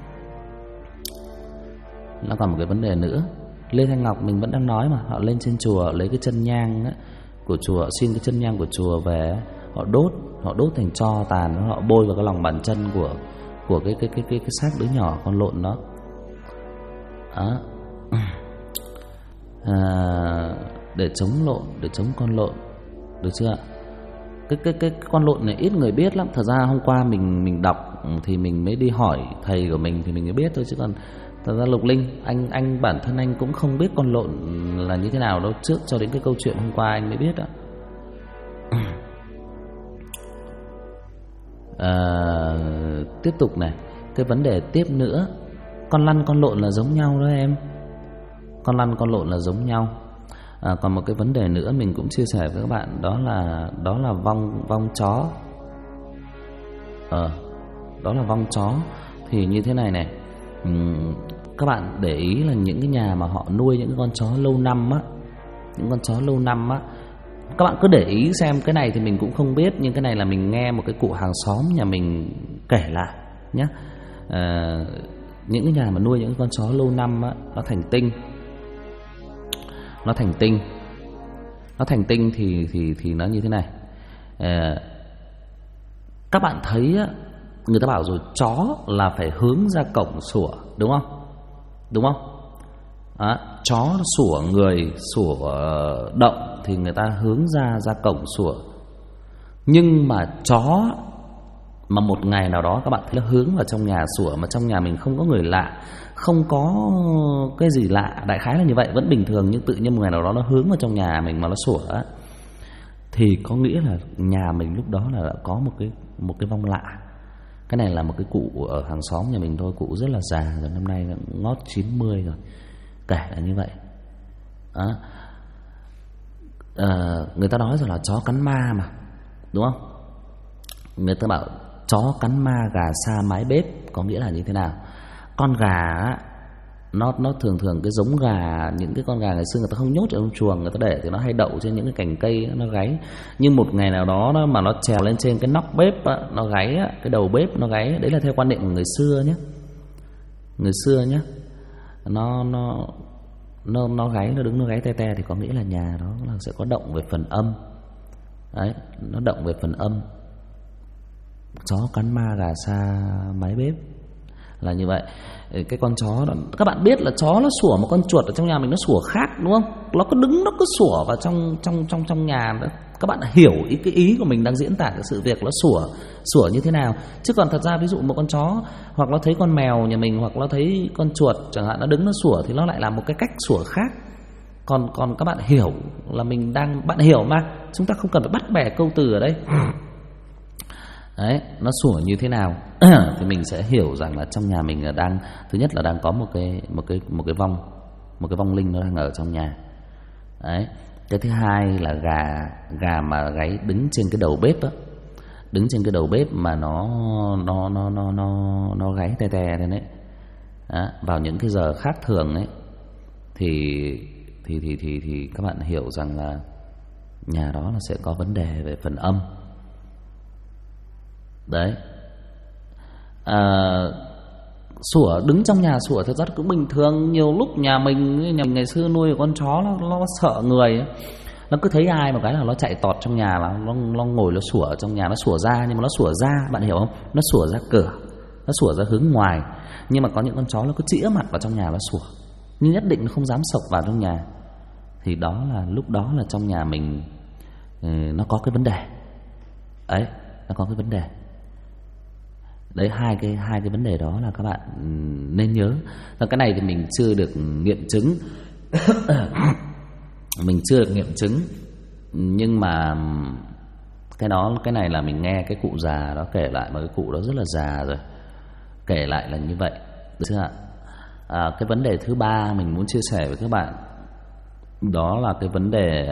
Nó còn một cái vấn đề nữa. Lê Thanh Ngọc mình vẫn đang nói mà, họ lên trên chùa lấy cái chân nhang ấy, của chùa, xin cái chân nhang của chùa về, họ đốt thành tro tàn, họ bôi vào cái lòng bàn chân của cái xác đứa nhỏ con lợn đó. Để chống lộn, để chống con lợn, được chưa? Cái con lợn này ít người biết lắm. Thật ra hôm qua mình đọc thì mình mới đi hỏi thầy của mình thì mình mới biết thôi, chứ còn thật ra Lục Linh, anh bản thân anh cũng không biết con lợn là như thế nào đâu, trước cho đến cái câu chuyện hôm qua anh mới biết đó. Tiếp tục này, cái vấn đề tiếp nữa, con lăn con lợn là giống nhau đó em. Con lăn con lợn là giống nhau. Còn một cái vấn đề nữa mình cũng chia sẻ với các bạn, đó là vong chó. Đó là vong chó. Thì như thế này này, các bạn để ý là những cái nhà mà họ nuôi những con chó lâu năm á, những con chó lâu năm á, các bạn cứ để ý xem. Cái này thì mình cũng không biết, nhưng cái này là mình nghe một cái cụ hàng xóm nhà mình kể lại nhé. Những cái nhà mà nuôi những con chó lâu năm á, nó thành tinh. Nó thành tinh thì nó như thế này. Các bạn thấy á, người ta bảo rồi, chó là phải hướng ra cổng sủa, đúng không? Đúng không? Chó sủa người, sủa động thì người ta hướng ra cổng sủa. Nhưng mà chó mà một ngày nào đó các bạn thấy nó hướng vào trong nhà sủa, mà trong nhà mình không có người lạ, không có cái gì lạ, đại khái là như vậy, vẫn bình thường, nhưng tự nhiên một ngày nào đó nó hướng vào trong nhà mình mà nó sủa á, thì có nghĩa là nhà mình lúc đó là đã có một cái vong lạ. Cái này là một cái cụ ở hàng xóm nhà mình thôi, cụ rất là già rồi, năm nay ngót 90 rồi, kể là như vậy. Người ta nói rằng là chó cắn ma mà, đúng không? Người ta bảo chó cắn ma gà sa mái bếp, có nghĩa là như thế nào? Con gà á, nó thường cái giống gà, những cái con gà ngày xưa người ta không nhốt ở trong chuồng, người ta để thì nó hay đậu trên những cái cành cây, nó gáy. Nhưng một ngày nào đó mà nó trèo lên trên cái nóc bếp á, nó gáy á, cái đầu bếp nó gáy. Đấy là theo quan niệm của người xưa nhé. Người xưa nhé. Nó gáy, nó đứng nó gáy te te thì có nghĩa là nhà đó là sẽ có động về phần âm. Đấy, nó động về phần âm. Chó cắn ma gà sa mái bếp là như vậy. Cái con chó đó, các bạn biết là chó nó sủa, một con chuột ở trong nhà mình nó sủa khác, đúng không? Nó cứ đứng, nó cứ sủa vào trong nhà đó. Các bạn hiểu cái ý của mình đang diễn tả cái sự việc nó sủa như thế nào. Chứ còn thật ra ví dụ một con chó, hoặc nó thấy con mèo nhà mình, hoặc nó thấy con chuột chẳng hạn, nó đứng nó sủa thì nó lại là một cái cách sủa khác. Còn các bạn hiểu là bạn hiểu mà, chúng ta không cần phải bắt bẻ câu từ ở đây. Đấy, nó sủa như thế nào thì mình sẽ hiểu rằng là trong nhà mình là đang, thứ nhất là đang có một cái vong linh nó đang ở trong nhà. Đấy. Cái thứ hai là gà mà gáy đứng trên cái đầu bếp á, đứng trên cái đầu bếp mà nó gáy te te thế đấy. Đó, vào những cái giờ khác thường ấy thì các bạn hiểu rằng là nhà đó là sẽ có vấn đề về phần âm. Đấy. Sủa, đứng trong nhà sủa thật ra cũng bình thường. Nhiều lúc nhà mình ngày xưa nuôi con chó nó sợ người ấy. Nó cứ thấy ai một cái là nó chạy tọt trong nhà, là nó ngồi nó sủa trong nhà. Nó sủa ra, nhưng mà nó sủa ra, bạn hiểu không? Nó sủa ra cửa, nó sủa ra hướng ngoài. Nhưng mà có những con chó nó cứ chĩa mặt vào trong nhà nó sủa, nhưng nhất định nó không dám sộc vào trong nhà. Thì đó là lúc đó là trong nhà mình nó có cái vấn đề ấy, nó có cái vấn đề đấy. Hai cái vấn đề đó là các bạn nên nhớ. Cái này thì mình chưa được nghiệm chứng mình chưa được nghiệm chứng, nhưng mà cái này là mình nghe cái cụ già đó kể lại, mà cái cụ đó rất là già rồi, kể lại là như vậy, được chưa ạ? Cái vấn đề thứ ba mình muốn chia sẻ với các bạn đó là cái vấn đề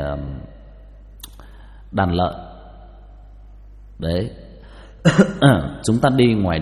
đàn lợn. Đấy. Chúng ta đi ngoài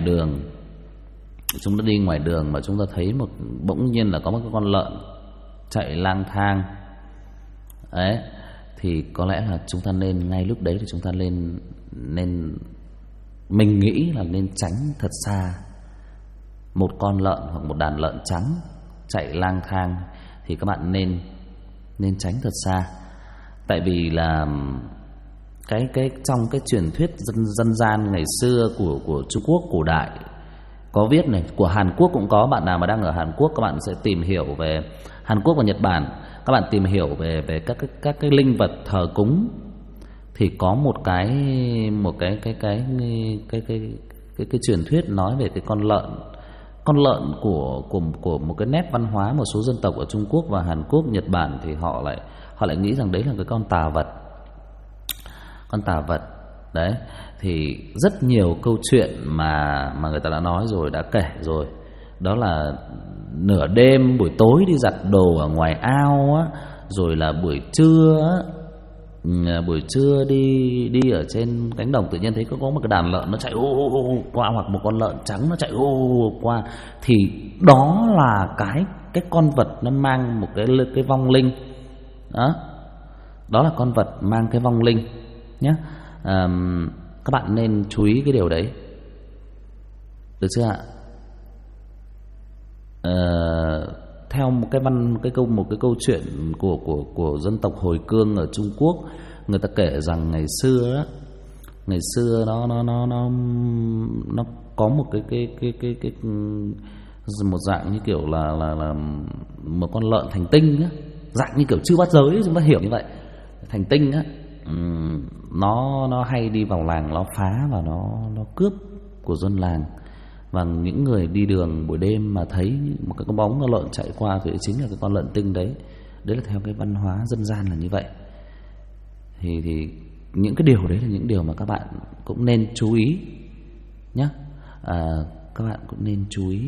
đường mà chúng ta thấy bỗng nhiên là có một cái con lợn chạy lang thang. Đấy, thì có lẽ là chúng ta nên, ngay lúc đấy thì chúng ta nên mình nghĩ là nên tránh thật xa. Một con lợn hoặc một đàn lợn trắng chạy lang thang thì các bạn nên tránh thật xa. Tại vì là trong cái truyền thuyết dân gian ngày xưa của Trung Quốc cổ đại có viết này, của Hàn Quốc cũng có. Bạn nào mà đang ở Hàn Quốc, các bạn sẽ tìm hiểu về Hàn Quốc và Nhật Bản, các bạn tìm hiểu về các cái linh vật thờ cúng, thì có một cái truyền thuyết nói về cái con lợn của một cái nét văn hóa một số dân tộc ở Trung Quốc và Hàn Quốc, Nhật Bản, thì họ lại nghĩ rằng đấy là cái con tà vật. Đấy, thì rất nhiều câu chuyện mà người ta đã nói rồi, đã kể rồi. Đó là nửa đêm, buổi tối đi giặt đồ ở ngoài ao á, rồi là buổi trưa đi ở trên cánh đồng, tự nhiên thấy có một cái đàn lợn nó chạy qua, hoặc một con lợn trắng nó chạy qua, thì đó là cái con vật nó mang một cái vong linh. Đó là con vật mang cái vong linh nhé. Các bạn nên chú ý cái điều đấy, được chưa ạ? Theo một cái câu chuyện của dân tộc Hồi Cương ở Trung Quốc, người ta kể rằng ngày xưa nó có một cái một dạng như kiểu là một con lợn thành tinh á, dạng như kiểu chư bát giới, chúng ta hiểu như vậy. Thành tinh á, nó hay đi vào làng, nó phá và nó cướp của dân làng. Và những người đi đường buổi đêm mà thấy một cái con bóng con lợn chạy qua thì chính là cái con lợn tinh đấy. Đấy là theo cái văn hóa dân gian là như vậy. Thì những cái điều đấy là những điều mà các bạn cũng nên chú ý nhé. Các bạn cũng nên chú ý,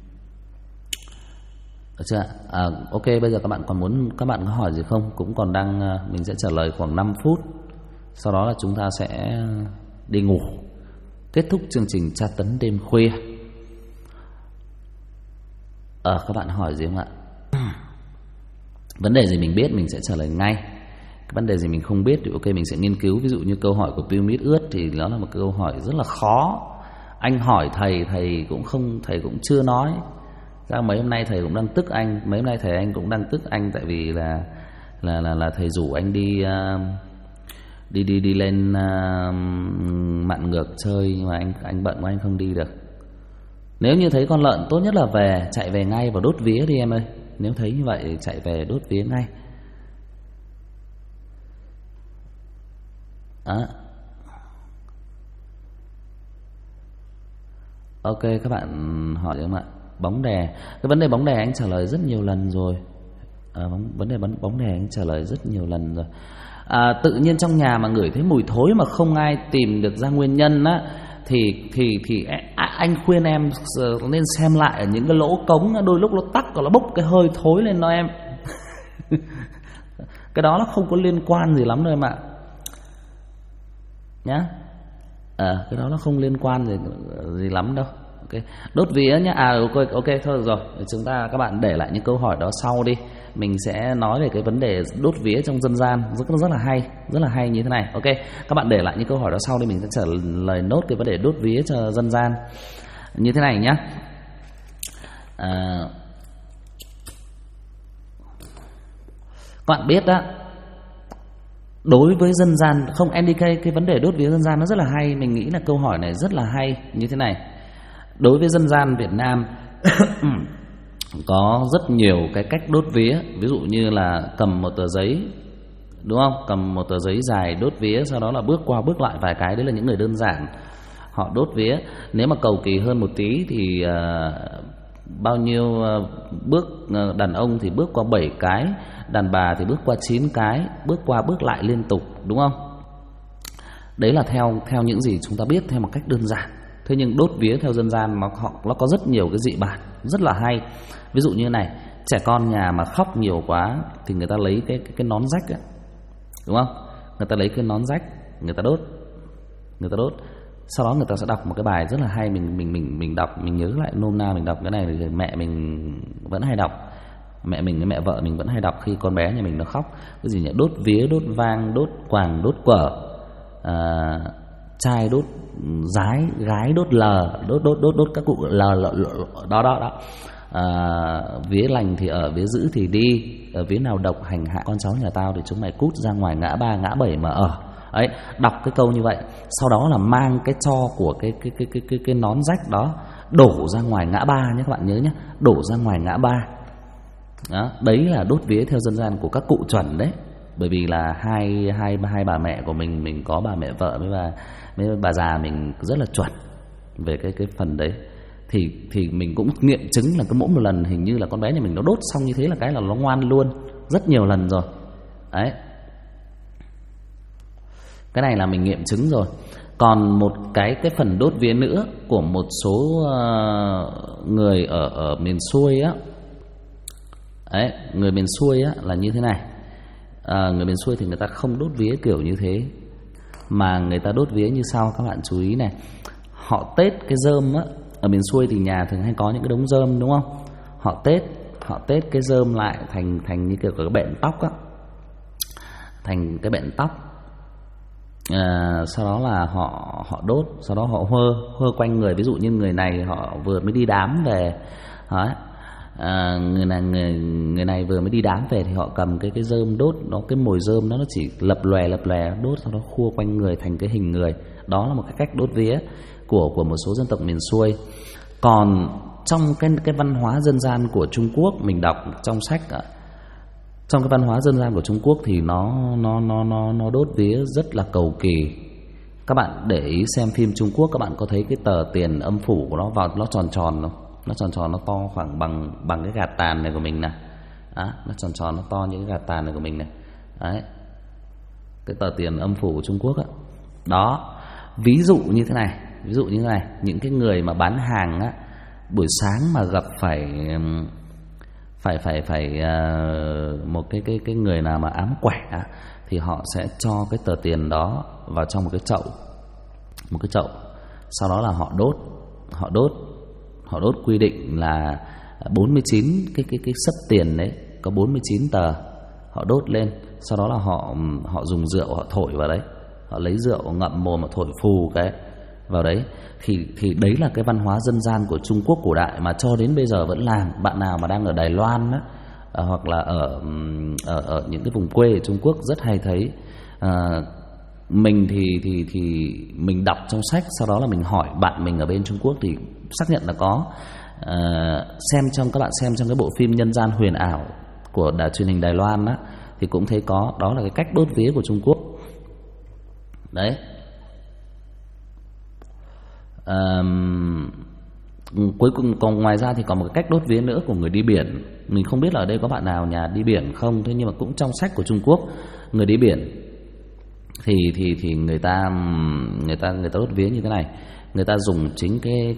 được chưa? Ok, bây giờ các bạn có hỏi gì không? Cũng còn đang, mình sẽ trả lời khoảng 5 phút. Sau đó là chúng ta sẽ đi ngủ, kết thúc chương trình tra tấn đêm khuya. Các bạn hỏi gì không ạ? Vấn đề gì mình biết mình sẽ trả lời ngay. Cái vấn đề gì mình không biết thì ok, mình sẽ nghiên cứu. Ví dụ như câu hỏi của Piu Mít ướt thì nó là một câu hỏi rất là khó. Anh hỏi thầy cũng chưa nói. Ra mấy hôm nay thầy cũng đang tức anh, mấy hôm nay anh cũng đang tức anh, tại vì là thầy rủ anh đi lên Mạn Ngược chơi, nhưng mà anh bận quá, anh không đi được. Nếu như thấy con lợn tốt nhất là chạy về ngay và đốt vía đi em ơi. Nếu thấy như vậy thì chạy về đốt vía ngay. Ok, các bạn hỏi không ạ? Bóng đè, cái vấn đề bóng đè anh trả lời rất nhiều lần rồi. Vấn đề bóng đè anh trả lời rất nhiều lần rồi. Tự nhiên trong nhà mà ngửi thấy mùi thối mà không ai tìm được ra nguyên nhân á, thì anh khuyên em nên xem lại ở những cái lỗ cống, đôi lúc nó tắc và nó bốc cái hơi thối lên đó em. Cái đó nó không có liên quan gì lắm đâu em ạ, nhá. Cái đó nó không liên quan gì lắm đâu. Ok, đốt vía nhá. Ok thôi được rồi. Chúng ta các bạn để lại những câu hỏi đó sau đi. Mình sẽ nói về cái vấn đề đốt vía trong dân gian rất là hay như thế này. Ok, các bạn để lại những câu hỏi đó sau đi, mình sẽ trả lời nốt cái vấn đề đốt vía cho dân gian như thế này nhá. Các bạn biết đó, đối với dân gian không NDK, cái vấn đề đốt vía dân gian nó rất là hay. Mình nghĩ là câu hỏi này rất là hay như thế này. Đối với dân gian Việt Nam có rất nhiều cái cách đốt vía. Ví dụ như là cầm một tờ giấy, đúng không? Cầm một tờ giấy dài đốt vía, sau đó là bước qua bước lại vài cái. Đấy là những người đơn giản họ đốt vía. Nếu mà cầu kỳ hơn một tí thì bao nhiêu bước, đàn ông thì bước qua 7 cái, đàn bà thì bước qua 9 cái, bước qua bước lại liên tục, đúng không? Đấy là theo những gì chúng ta biết, theo một cách đơn giản. Thế nhưng đốt vía theo dân gian nó có rất nhiều cái dị bản rất là hay. Ví dụ như này, trẻ con nhà mà khóc nhiều quá thì người ta lấy cái nón rách ấy, đúng không? Người ta lấy cái nón rách, người ta đốt. Sau đó người ta sẽ đọc một cái bài rất là hay. Mình đọc, mình nhớ lại nôm na, mình đọc cái này thì mẹ mình vẫn hay đọc. Mẹ mình với mẹ vợ mình vẫn hay đọc khi con bé nhà mình nó khóc. Cái gì nhỉ? Đốt vía, đốt vang, đốt quàng, đốt quở, trai đốt giái, gái đốt lờ, đốt các cụ lờ đó. Vía lành thì ở, vía dữ thì đi, ở vía nào độc hành hạ con cháu nhà tao thì chúng mày cút ra ngoài ngã 3 ngã 7 mà ở. Ấy, đọc cái câu như vậy, sau đó là mang cái tro của cái nón rách đó đổ ra ngoài ngã 3 nhé, các bạn nhớ nhé, đổ ra ngoài ngã 3. Đó, đấy là đốt vía theo dân gian của các cụ chuẩn đấy. Bởi vì là hai bà mẹ của mình có bà mẹ vợ với bà già mình rất là chuẩn về cái phần đấy. Thì mình cũng nghiệm chứng là cứ mỗi một lần hình như là con bé nhà mình nó đốt xong như thế là cái là nó ngoan luôn, rất nhiều lần rồi. Đấy. Cái này là mình nghiệm chứng rồi. Còn một cái phần đốt vía nữa của một số người ở miền xuôi á. Đấy, người miền xuôi á là như thế này. Người miền xuôi thì người ta không đốt vía kiểu như thế, mà người ta đốt vía như sau, các bạn chú ý này. Họ tết cái rơm á, ở miền xuôi thì nhà thường hay có những cái đống rơm, đúng không? Họ tết cái rơm lại thành như kiểu cái bện tóc á, thành cái bện tóc. Sau đó là họ đốt, sau đó họ hơ quanh người. Ví dụ như người này họ vừa mới đi đám về, đấy. Người này vừa mới đi đám về thì họ cầm cái rơm đốt, nó cái mồi rơm nó chỉ lập lòe đốt, sau đó khua quanh người thành cái hình người. Đó là một cái cách đốt vía của một số dân tộc miền xuôi. Còn trong cái văn hóa dân gian của Trung Quốc, mình đọc trong sách, trong cái văn hóa dân gian của Trung Quốc thì nó đốt vía rất là cầu kỳ. Các bạn để ý xem phim Trung Quốc, các bạn có thấy cái tờ tiền âm phủ của nó vào nó tròn không? Nó tròn, nó to khoảng bằng cái gạt tàn này của mình này. Đó, nó tròn, nó to như cái gạt tàn này của mình này. Đấy, cái tờ tiền âm phủ của Trung Quốc á. Đó, ví dụ như thế này, những cái người mà bán hàng á, buổi sáng mà gặp phải một cái người nào mà ám quẻ á, thì họ sẽ cho cái tờ tiền đó vào trong một cái chậu, sau đó là họ đốt quy định là 49 cái sấp tiền đấy, có 49 tờ, họ đốt lên, sau đó là họ dùng rượu họ thổi vào đấy, họ lấy rượu ngậm mồm mà thổi phù cái vào đấy. Thì đấy là cái văn hóa dân gian của Trung Quốc cổ đại mà cho đến bây giờ vẫn làm. Bạn nào mà đang ở Đài Loan á, hoặc là ở những cái vùng quê ở Trung Quốc rất hay thấy. Mình thì mình đọc trong sách, sau đó là mình hỏi bạn mình ở bên Trung Quốc thì xác nhận là có. Các bạn xem trong cái bộ phim Nhân gian huyền ảo của đài truyền hình Đài Loan á, thì cũng thấy có. Đó là cái cách đốt vía của Trung Quốc. Đấy. Cuối cùng còn ngoài ra thì còn một cái cách đốt vía nữa của người đi biển. Mình không biết là ở đây có bạn nào nhà đi biển không, thế nhưng mà cũng trong sách của Trung Quốc, người đi biển thì người ta đốt vía như thế này. Người ta dùng chính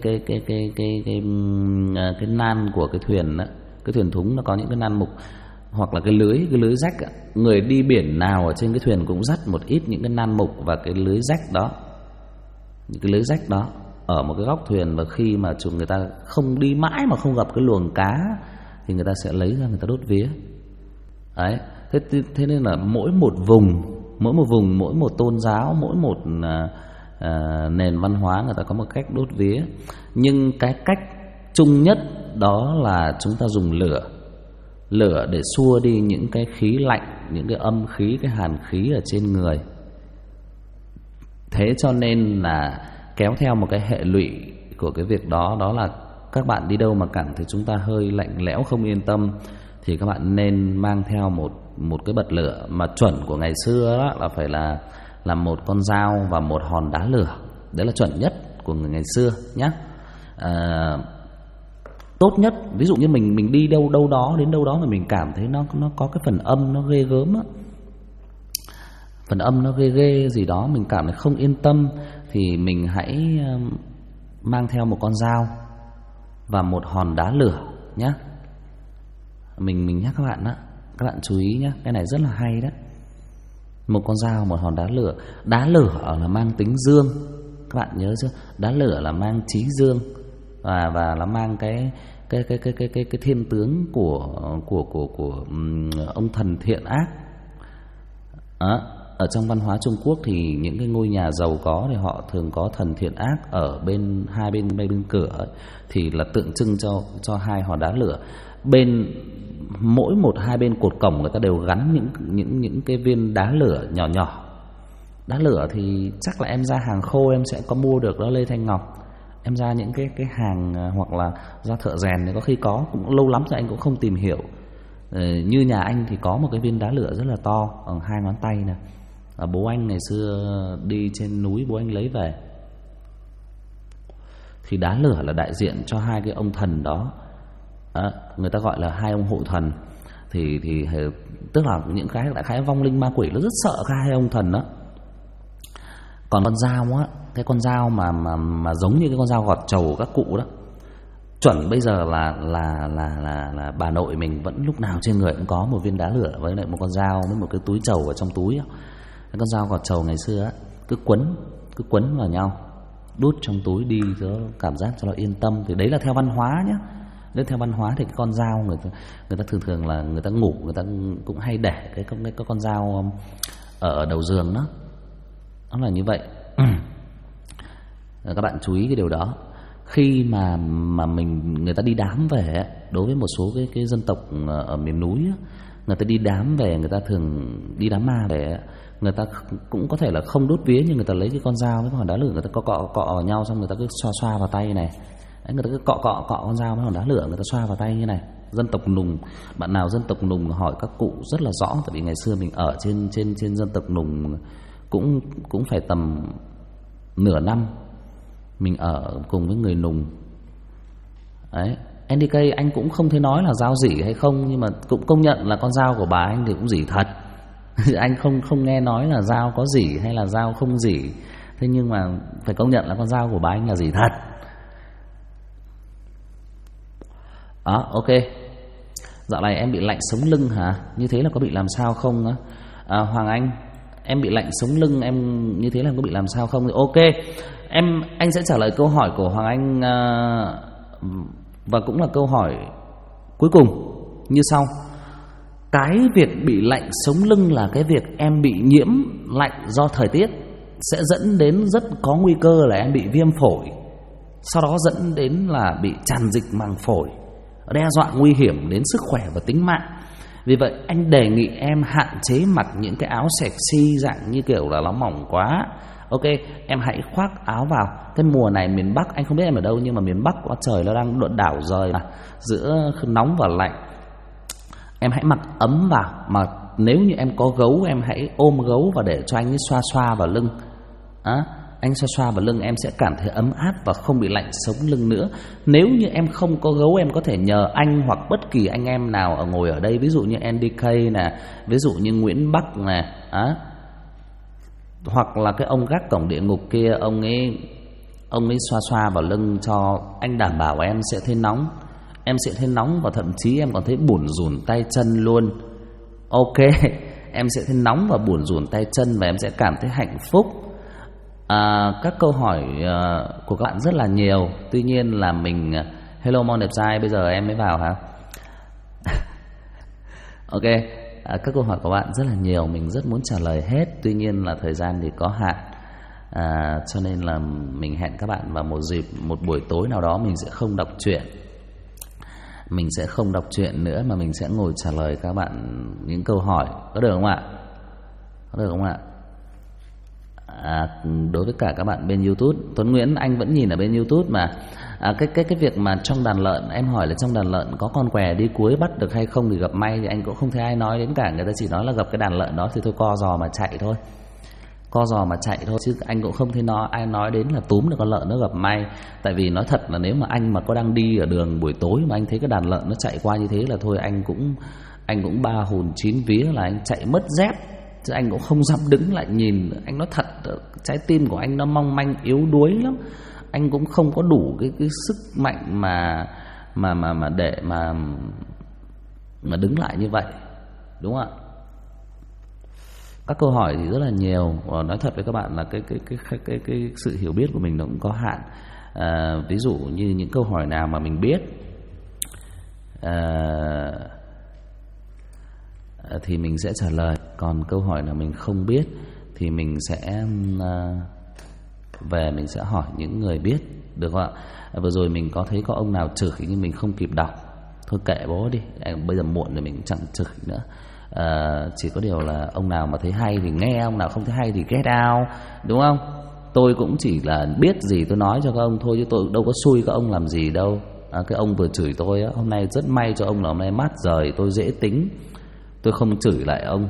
cái nan của cái thuyền á, cái thuyền thúng nó có những cái nan mục hoặc là cái lưới rách á. Người đi biển nào ở trên cái thuyền cũng dắt một ít những cái nan mục và cái lưới rách đó, những cái lưới rách đó. ở một cái góc thuyền, và khi mà người ta không đi mãi mà không gặp cái luồng cá thì người ta sẽ lấy ra người ta đốt vía. Đấy, thế nên là mỗi một vùng, mỗi một tôn giáo, mỗi một nền văn hóa người ta có một cách đốt vía. Nhưng cái cách chung nhất đó là chúng ta dùng lửa để xua đi những cái khí lạnh, những cái âm khí, cái hàn khí ở trên người. Thế cho nên là kéo theo một cái hệ lụy của cái việc đó, đó là các bạn đi đâu mà cảm thấy chúng ta hơi lạnh lẽo không yên tâm thì các bạn nên mang theo một cái bật lửa mà chuẩn của ngày xưa đó, là phải là một con dao và một hòn đá lửa. Đấy là chuẩn nhất của người ngày xưa nhé. Tốt nhất, ví dụ như mình đi đâu đó, đến đâu đó mà mình cảm thấy nó có cái phần âm nó ghê gớm á, phần âm nó ghê gì đó, mình cảm thấy không yên tâm thì mình hãy mang theo một con dao và một hòn đá lửa nhé. Mình nhắc các bạn đó, các bạn chú ý nhé, cái này rất là hay đó. Một con dao, một hòn đá lửa. Đá lửa là mang tính dương, các bạn nhớ chưa? Đá lửa là mang chí dương và là mang cái thiên tướng của ông thần thiện ác. Ở trong văn hóa Trung Quốc thì những cái ngôi nhà giàu có thì họ thường có thần thiện ác ở hai bên cửa ấy, thì là tượng trưng cho hai hòn đá lửa. Mỗi hai bên cột cổng người ta đều gắn những cái viên đá lửa nhỏ nhỏ. Đá lửa thì chắc là em ra hàng khô em sẽ có mua được đó, Lê Thanh Ngọc. Em ra những cái hàng hoặc là ra thợ rèn thì có khi có, cũng lâu lắm rồi anh cũng không tìm hiểu. Như nhà anh thì có một cái viên đá lửa rất là to, bằng 2 ngón tay này. Bố anh ngày xưa đi trên núi bố anh lấy về. Thì đá lửa là đại diện cho hai cái ông thần đó. Người ta gọi là hai ông hộ thần. Thì tức là những cái đại khái vong linh ma quỷ nó rất sợ hai ông thần đó. Còn con dao á, cái con dao mà giống như cái con dao gọt trầu các cụ đó, chuẩn bây giờ là bà nội mình vẫn lúc nào trên người cũng có một viên đá lửa với lại một con dao với một cái túi trầu ở trong túi. Cái con dao gọt trầu ngày xưa á, cứ quấn vào nhau, đút trong túi đi cho cảm giác cho nó yên tâm. Thì đấy là theo văn hóa nhé. Nếu theo văn hóa thì cái con dao người ta thường là người ta ngủ, người ta cũng hay để cái con dao ở đầu giường đó. Nó là như vậy. Các bạn chú ý cái điều đó. Khi mà người ta đi đám về, đối với một số cái dân tộc ở miền núi, người ta đi đám về, người ta thường đi đám ma về, người ta cũng có thể là không đốt vía, nhưng người ta lấy cái con dao với con hòn đá lửa, người ta cọ vào nhau, xong người ta cứ xoa vào tay này. Đấy, người ta cứ cọ con dao với hòn đá lửa, người ta xoa vào tay như này. Dân tộc Nùng, bạn nào dân tộc Nùng hỏi các cụ rất là rõ, tại vì ngày xưa mình ở trên dân tộc Nùng cũng phải tầm nửa năm mình ở cùng với người Nùng. Đấy, NDK anh cũng không thể nói là dao rỉ hay không, nhưng mà cũng công nhận là con dao của bà anh thì cũng rỉ thật. Anh không nghe nói là dao có rỉ hay là dao không rỉ. Thế nhưng mà phải công nhận là con dao của bà anh là rỉ thật. Đó, ok. Dạo này em bị lạnh sống lưng hả? Như thế là có bị làm sao không á? Hoàng Anh, em bị lạnh sống lưng, em như thế là có bị làm sao không? Ok, anh sẽ trả lời câu hỏi của Hoàng Anh, và cũng là câu hỏi cuối cùng như sau. Cái việc bị lạnh sống lưng là cái việc em bị nhiễm lạnh do thời tiết, sẽ dẫn đến rất có nguy cơ là em bị viêm phổi, sau đó dẫn đến là bị tràn dịch màng phổi, đe dọa nguy hiểm đến sức khỏe và tính mạng. Vì vậy anh đề nghị em hạn chế mặc những cái áo sexy dạng như kiểu là nó mỏng quá. Ok, em hãy khoác áo vào. Cái mùa này miền Bắc, anh không biết em ở đâu, nhưng mà miền Bắc có trời nó đang đảo rời giữa nóng và lạnh. Em hãy mặc ấm vào. Mà nếu như em có gấu, em hãy ôm gấu và để cho anh ấy xoa vào lưng. Anh xoa vào lưng em sẽ cảm thấy ấm áp và không bị lạnh sống lưng nữa. Nếu như em không có gấu, em có thể nhờ anh hoặc bất kỳ anh em nào ngồi ở đây, ví dụ như NDK nè, ví dụ như Nguyễn Bắc nè, hoặc là cái ông gác cổng địa ngục kia, ông ấy xoa vào lưng cho anh, đảm bảo em sẽ thấy nóng. Em sẽ thấy nóng và thậm chí em còn thấy bủn rủn tay chân luôn. Ok, em sẽ thấy nóng và bủn rủn tay chân và em sẽ cảm thấy hạnh phúc. Các câu hỏi của các bạn rất là nhiều. Tuy nhiên là mình hello Mon đẹp trai, bây giờ em mới vào hả? Ok, các câu hỏi của bạn rất là nhiều, mình rất muốn trả lời hết. Tuy nhiên là thời gian thì có hạn, cho nên là mình hẹn các bạn vào một buổi tối nào đó. Mình sẽ không đọc truyện, mình sẽ không đọc truyện nữa, mà mình sẽ ngồi trả lời các bạn những câu hỏi. Có được không ạ? Có được không ạ? Đối với cả các bạn bên YouTube, Tuấn Nguyễn anh vẫn nhìn ở bên YouTube mà. Cái việc mà trong đàn lợn, em hỏi là trong đàn lợn có con què đi cuối bắt được hay không thì gặp may, thì anh cũng không thấy ai nói đến cả. Người ta chỉ nói là gặp cái đàn lợn đó thì thôi co giò mà chạy thôi, co giò mà chạy thôi, chứ anh cũng không thấy ai nói đến là túm được con lợn nó gặp may. Tại vì nói thật là nếu mà anh mà có đang đi ở đường buổi tối mà anh thấy cái đàn lợn nó chạy qua như thế là thôi anh cũng ba hồn chín vía là anh chạy mất dép, chứ anh cũng không dám đứng lại nhìn. Anh nói thật, trái tim của anh nó mong manh yếu đuối lắm. Anh cũng không có đủ cái sức mạnh mà để mà đứng lại như vậy, đúng không ạ? Các câu hỏi thì rất là nhiều, và nói thật với các bạn là cái sự hiểu biết của mình nó cũng có hạn. Ví dụ như những câu hỏi nào mà mình biết thì mình sẽ trả lời, còn câu hỏi nào mình không biết thì mình sẽ về mình sẽ hỏi những người biết, được không ạ? Vừa rồi mình có thấy có ông nào chửi nhưng mình không kịp đọc, thôi kệ bố đi, bây giờ muộn rồi mình chẳng chửi nữa. Chỉ có điều là ông nào mà thấy hay thì nghe, ông nào không thấy hay thì get out, đúng không? Tôi cũng chỉ là biết gì tôi nói cho các ông thôi, chứ tôi đâu có xui các ông làm gì đâu. Cái ông vừa chửi tôi á, hôm nay rất may cho ông là hôm nay mát rời, tôi dễ tính, tôi không chửi lại ông.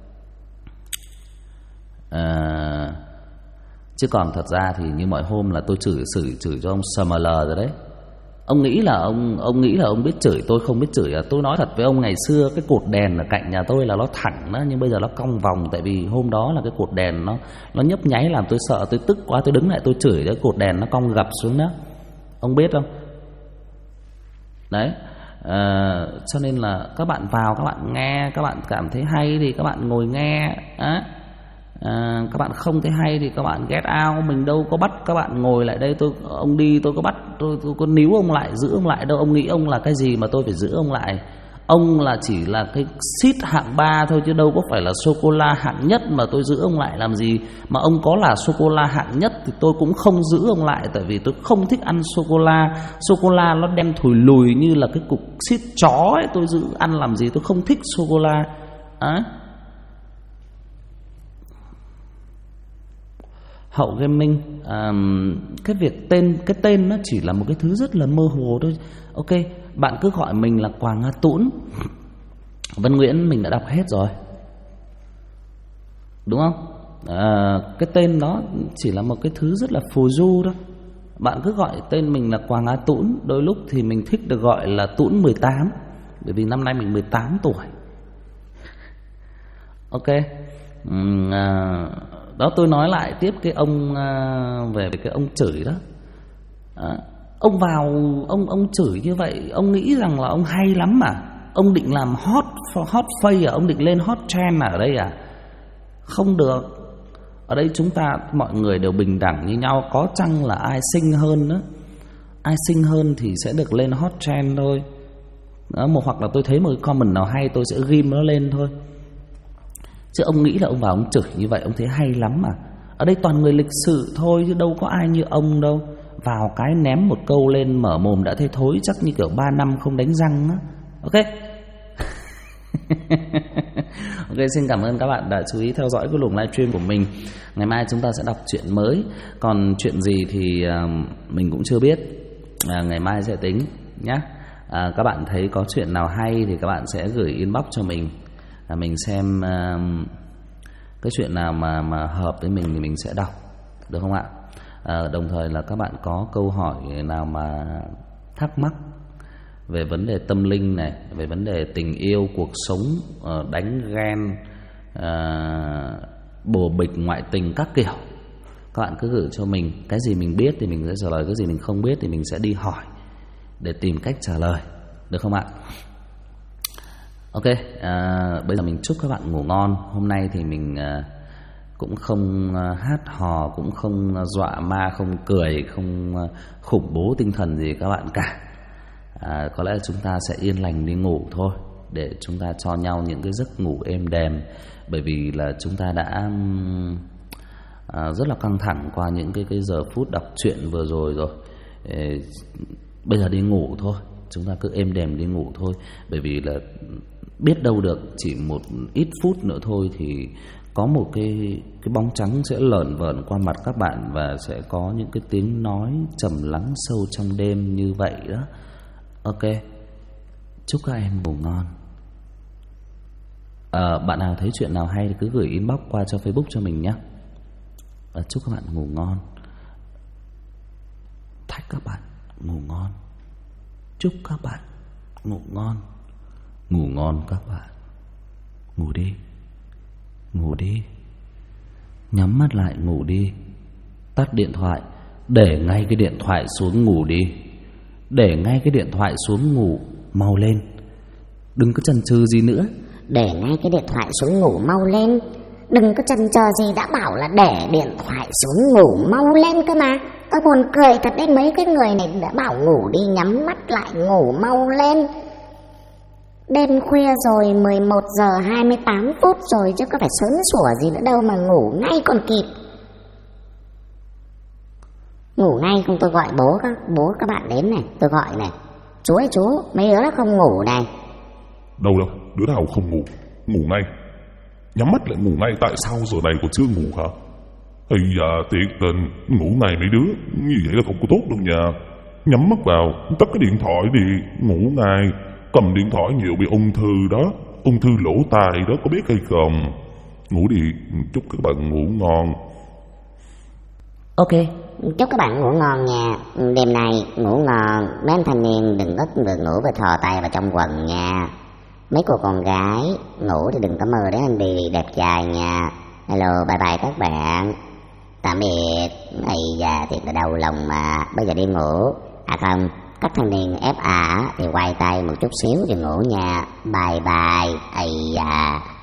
Chứ còn thật ra thì như mọi hôm là tôi chửi cho ông SML rồi đấy. Ông nghĩ là ông biết chửi, tôi không biết chửi à? Tôi nói thật với ông, ngày xưa cái cột đèn ở cạnh nhà tôi là nó thẳng đó, nhưng bây giờ nó cong vòng. Tại vì hôm đó là cái cột đèn nó nhấp nháy làm tôi sợ, tôi tức quá, tôi đứng lại tôi chửi, cái cột đèn nó cong gập xuống đó. Ông biết không? Đấy. Cho nên là các bạn vào, các bạn nghe, các bạn cảm thấy hay thì các bạn ngồi nghe. Các bạn không thấy hay thì các bạn get out. Mình đâu có bắt các bạn ngồi lại đây, ông đi tôi có bắt, tôi có níu ông lại, giữ ông lại đâu. Ông nghĩ ông là cái gì mà tôi phải giữ ông lại? Ông là chỉ là cái seat hạng 3 thôi, chứ đâu có phải là sô-cô-la hạng nhất mà tôi giữ ông lại làm gì. Mà ông có là sô-cô-la hạng nhất thì tôi cũng không giữ ông lại, tại vì tôi không thích ăn sô-cô-la. Sô-cô-la nó đen thùi lùi như là cái cục seat chó ấy, tôi giữ ăn làm gì, tôi không thích sô-cô-la. Hậu Gaming, cái tên nó chỉ là một cái thứ rất là mơ hồ thôi. Ok, bạn cứ gọi mình là Quảng Nga Tũn. Văn Nguyễn mình đã đọc hết rồi, đúng không? Cái tên nó chỉ là một cái thứ rất là phù du đó. Bạn cứ gọi tên mình là Quảng Nga Tũn. Đôi lúc thì mình thích được gọi là Tũn 18, bởi vì năm nay mình 18 tuổi. Ok. Đó, tôi nói lại tiếp cái ông về cái ông chửi đó. Ông vào ông chửi như vậy, ông nghĩ rằng là ông hay lắm mà. Ông định làm hot face à? Ông định lên hot trend ở đây à? Không được. Ở đây chúng ta mọi người đều bình đẳng như nhau, có chăng là ai xinh hơn nữa. Ai xinh hơn thì sẽ được lên hot trend thôi. Đó, hoặc là tôi thấy một cái comment nào hay tôi sẽ ghim nó lên thôi. Chứ ông nghĩ là ông vào ông chửi như vậy ông thấy hay lắm mà. Ở đây toàn người lịch sự thôi, chứ đâu có ai như ông đâu. Vào cái ném một câu lên mở mồm đã thấy thối, chắc như kiểu 3 năm không đánh răng á. Ok. Ok, xin cảm ơn các bạn đã chú ý theo dõi cái luồng livestream của mình. Ngày mai chúng ta sẽ đọc truyện mới. Còn chuyện gì thì mình cũng chưa biết, ngày mai sẽ tính nhé. Các bạn thấy có chuyện nào hay thì các bạn sẽ gửi inbox cho mình. Mình xem cái chuyện nào mà hợp với mình thì mình sẽ đọc, được không ạ? Đồng thời là các bạn có câu hỏi nào mà thắc mắc về vấn đề tâm linh này, về vấn đề tình yêu, cuộc sống, đánh ghen, bồ bịch, ngoại tình các kiểu, các bạn cứ gửi cho mình. Cái gì mình biết thì mình sẽ trả lời, cái gì mình không biết thì mình sẽ đi hỏi để tìm cách trả lời, được không ạ? Ok, bây giờ mình chúc các bạn ngủ ngon. Hôm nay thì mình cũng không hát hò, cũng không dọa ma, không cười, không khủng bố tinh thần gì các bạn cả. Có lẽ chúng ta sẽ yên lành đi ngủ thôi, để chúng ta cho nhau những cái giấc ngủ êm đềm. Bởi vì là chúng ta đã rất là căng thẳng qua những cái giờ phút đọc truyện vừa rồi. Bây giờ đi ngủ thôi, chúng ta cứ êm đềm đi ngủ thôi. Bởi vì là biết đâu được chỉ một ít phút nữa thôi thì có một cái bóng trắng sẽ lởn vởn qua mặt các bạn, và sẽ có những cái tiếng nói trầm lắng sâu trong đêm như vậy đó. Ok, chúc các em ngủ ngon. Bạn nào thấy chuyện nào hay thì cứ gửi inbox qua cho Facebook cho mình nhé. Chúc các bạn ngủ ngon. Thách các bạn ngủ ngon. Chúc các bạn ngủ ngon. Ngủ ngon các bạn. Ngủ đi. Ngủ đi. Nhắm mắt lại ngủ đi. Tắt điện thoại. Để ngay cái điện thoại xuống ngủ đi. Để ngay cái điện thoại xuống ngủ. Mau lên. Đừng có chần chừ gì nữa. Để ngay cái điện thoại xuống ngủ, mau lên. Đừng có chần chờ gì, đã bảo là để điện thoại xuống ngủ, mau lên cơ mà. Tôi buồn cười thật đấy, mấy cái người này đã bảo ngủ đi, nhắm mắt lại ngủ, mau lên. Đêm khuya rồi, 11 giờ 28 phút rồi, chứ có phải sớm sủa gì nữa đâu mà ngủ ngay còn kịp. Ngủ ngay không tôi gọi bố các bạn đến này, tôi gọi này. Chú ơi chú, mấy đứa nó không ngủ này. Đâu, đứa nào không ngủ, ngủ ngay. Nhắm mắt lại ngủ ngay, tại sao giờ này còn chưa ngủ hả? Ây da, thiệt tình, ngủ ngay mấy đứa, như vậy là không có tốt đâu nha. Nhắm mắt vào, tắt cái điện thoại đi, ngủ ngay. Cầm điện thoại nhiều bị ung thư đó, ung thư lỗ tai đó, có biết hay không? Ngủ đi, chúc các bạn ngủ ngon. Ok, chúc các bạn ngủ ngon nha. Đêm nay ngủ ngon. Mấy anh thanh niên đừng có vừa ngủ vừa thò tay vào trong quần nha. Mấy cô con gái ngủ thì đừng có mơ đến anh Bì đẹp trai nha. Hello, bye bye các bạn. Tạm biệt. Ây da, thiệt là đau lòng mà. Bây giờ đi ngủ. À không, các thanh niên FA thì quay tay một chút xíu rồi ngủ nha. Bye bye. Ây da.